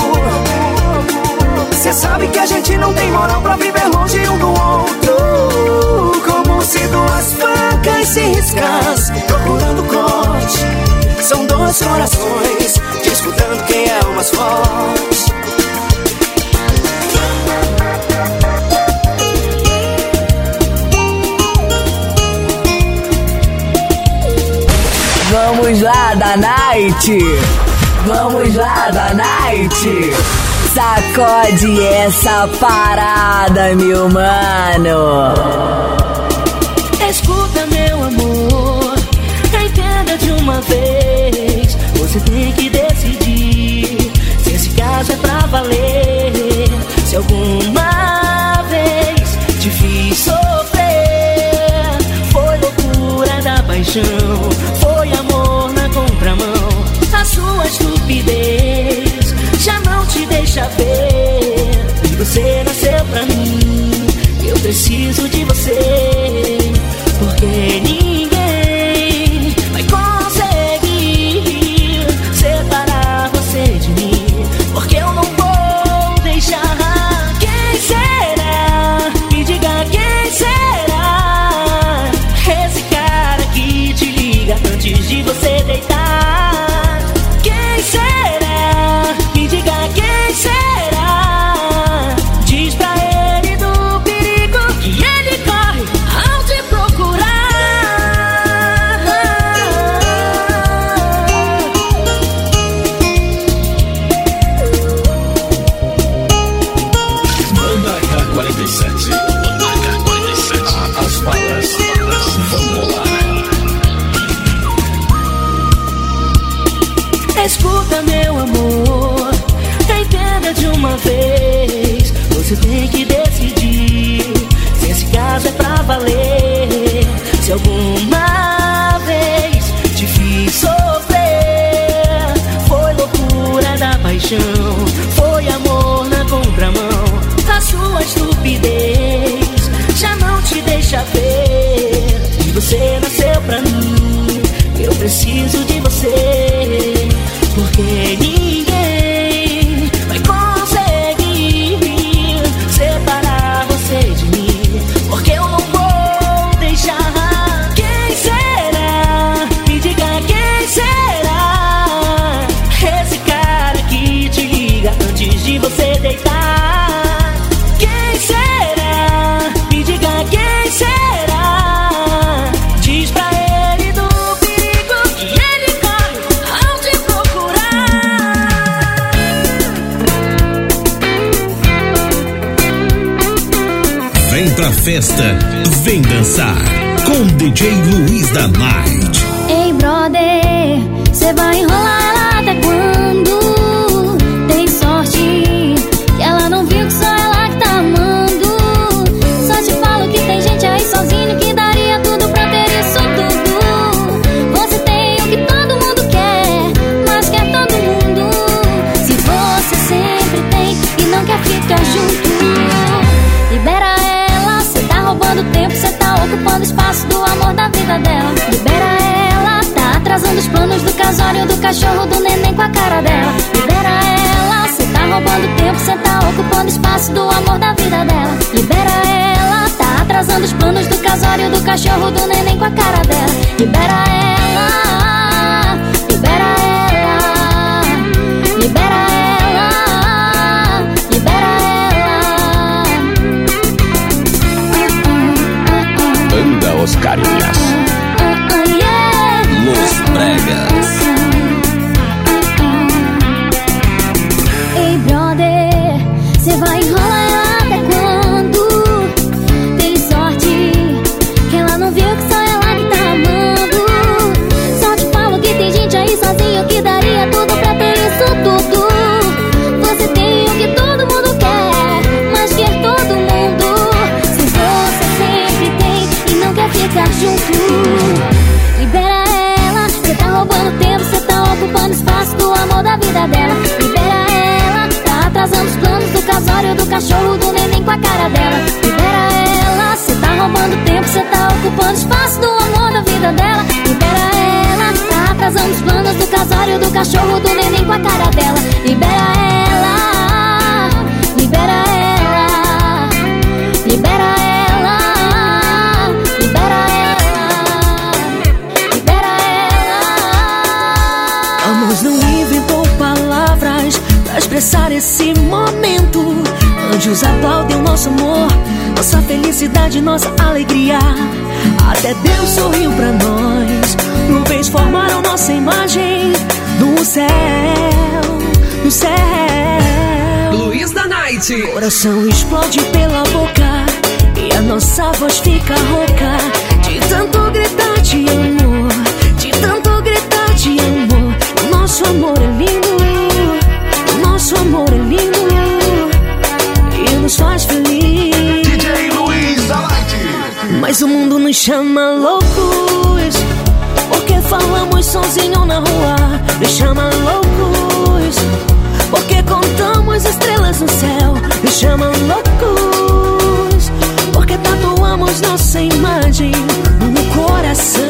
Cê sabe que a gente não tem moral pra viver longe um do outro. Como se duas facas se riscassem, procurando corte. São dois corações disputando quem é o mais forte. Vamos lá da Night. Vamos lá da Night. Sacode essa parada, meu mano. uma vez, você tem que decidir se esse caso é pra valer. Se alguma vez te fiz sofrer, foi loucura da paixão, foi amor na contramão. A sua estupidez já não te deixa ver, e você nasceu pra mim, eu preciso de você, porque ninguém vai conseguir separar você de mim, porque eu não vou deixar. Quem será? Me diga quem será? Esse cara que te liga antes de você deitar. Quem será? Me diga quem será? Diz pra ele do perigo que ele corre ao te procurar. Banda K quarenta e sete. Banda K quarenta e sete. As balas. Vamos lá. Escuta, meu amor, entenda de uma vez, você tem que decidir se esse caso é pra valer. Se alguma vez te fiz sofrer, foi loucura da paixão, foi amor na contramão. A sua estupidez já não te deixa ver, e você nasceu pra mim, eu preciso de você, porque ninguém vai conseguir separar você de mim, porque eu não vou deixar. Quem será? Me diga quem será? Esse cara que te liga antes de você deitar. Quem será? Me diga quem será? Diz pra ele do perigo que ele corre ao te procurar. Vem pra festa, vem dançar com D J Luiz da Night. Ei, brother, cê vai enrolar ela até quando? Tem sorte que ela não viu que só ela que tá amando. Só te falo que tem gente aí sozinho que daria tudo pra ter isso tudo. Você tem o que todo mundo quer, mas quer todo mundo. Se você sempre tem e não quer ficar junto, libera ela, cê tá roubando tempo, cê tá ocupando espaço do amor da vida dela. Libera ela, tá atrasando os planos do casório, do cachorro, do neném com a cara dela. Libera ela, cê tá roubando tempo, cê tá ocupando espaço do amor da vida dela. Libera ela, tá atrasando os planos do casório, do cachorro, do neném com a cara dela. Libera ela, libera ela, libera ela, libera ela. Banda Oscarinhas. Los Bregas. Ei, brother, cê vai enrolar ela até quando? Tem sorte que ela não viu que só ela que tá amando. Só te falo que tem gente aí sozinho que daria tudo pra ter isso tudo. Você tem o que todo mundo quer, mas quer todo mundo. Se você sempre tem e não quer ficar junto, libera ela, cê tá roubando tempo, cê tá ocupando espaço do amor da vida dela. Libera ela, tá atrasando os planos do casório, do cachorro, do neném com a cara dela. Libera ela, cê tá roubando tempo, cê tá ocupando espaço do amor da vida dela. Libera ela, tá atrasando os planos do casório, do cachorro, do neném com a cara dela. Libera ela, libera ela, libera ela, libera ela, libera ela. Amor não inventou palavras pra expressar esse momento. Anjos aplaudem o nosso amor, nossa felicidade, nossa alegria. Até Deus sorriu pra nós, nuvens formaram nossa imagem no céu, no céu. Luiz da Night. Coração explode pela boca e a nossa voz fica rouca de tanto gritar de amor, de tanto gritar Nosso amor é lindo, nosso amor é lindo e nos faz feliz. D J Luiz da Light. Mas o mundo nos chama loucos, porque falamos sozinho na rua. Nos chama loucos, porque contamos estrelas no céu. Nos chama loucos, porque tatuamos nossa imagem no coração.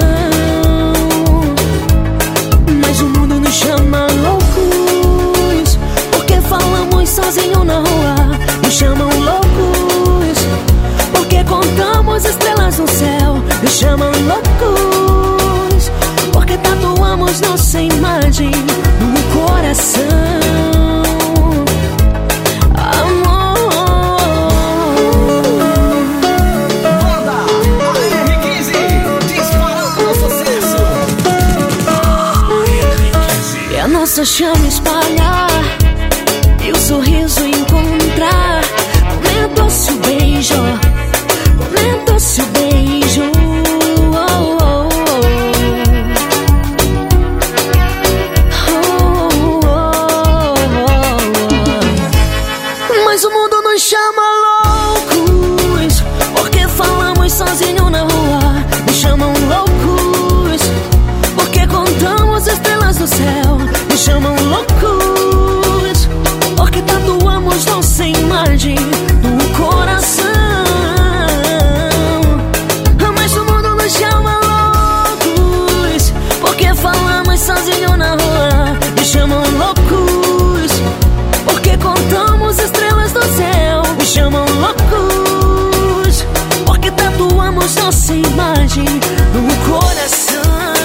Mas o mundo nos chama loucos, porque falamos sozinho na rua. Nos chamam loucos, porque contamos estrelas no céu. Nos chamam loucos, porque tatuamos nossa imagem no coração. Nossa chama espalhar e o sorriso encontrar. Momento-se o beijo, momento-se o beijo. Oh, oh, oh. Oh, oh, oh. Mas o mundo nos chama loucos, porque falamos sozinho na rua. Nos chamam loucos, porque contamos estrelas do céu. Nos chamam loucos, porque tatuamos nossa imagem no coração. Mas o mundo nos chama loucos, porque falamos sozinho na rua. Nos chamam loucos, porque contamos estrelas do céu. Nos chamam loucos, porque tatuamos nossa imagem no coração.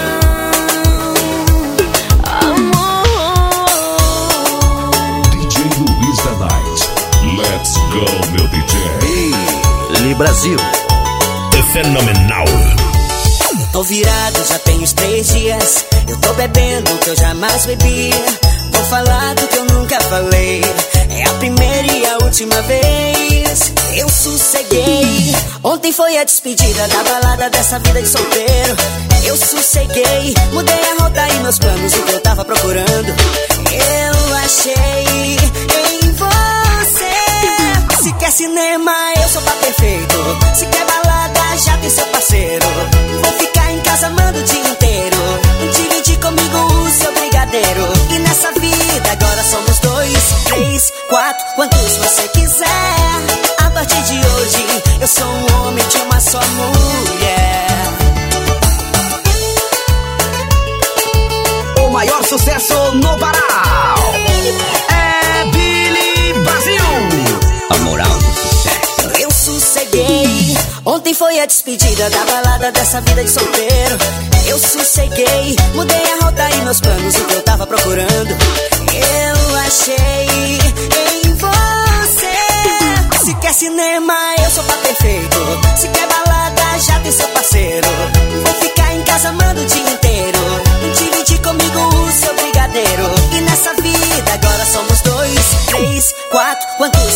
Let's go, meu D J. Li Brasil. É fenomenal. Eu tô virado, já tem uns três dias. Eu tô bebendo o que eu jamais bebi. Vou falar do que eu nunca falei. É a primeira e a última vez. Eu sosseguei. Ontem foi a despedida da balada dessa vida de solteiro. Eu sosseguei. Mudei a rota e meus planos, o que eu tava procurando. Eu achei em você. Se quer cinema, eu sou pra perfeito. Se quer balada, já tem seu parceiro. Vou ficar em casa amando o dia inteiro. Dividir comigo o seu brigadeiro. E nessa vida agora somos dois, três, quatro, quantos você quiser. A partir de hoje eu sou um homem de uma só mulher. O maior sucesso no Pará é Billy Brasil. A moral do sucesso. Eu sosseguei. Ontem foi a despedida da balada dessa vida de solteiro. Eu sosseguei. Mudei a rota e meus planos, o que eu tava procurando. Eu achei em você. Se quer cinema, eu sou pra perfeito. Se quer balada, já tem seu parceiro. Vou ficar em casa amando o dia inteiro. Dividir comigo o seu brigadeiro. E nessa vida agora somos dois, três, quatro, quantos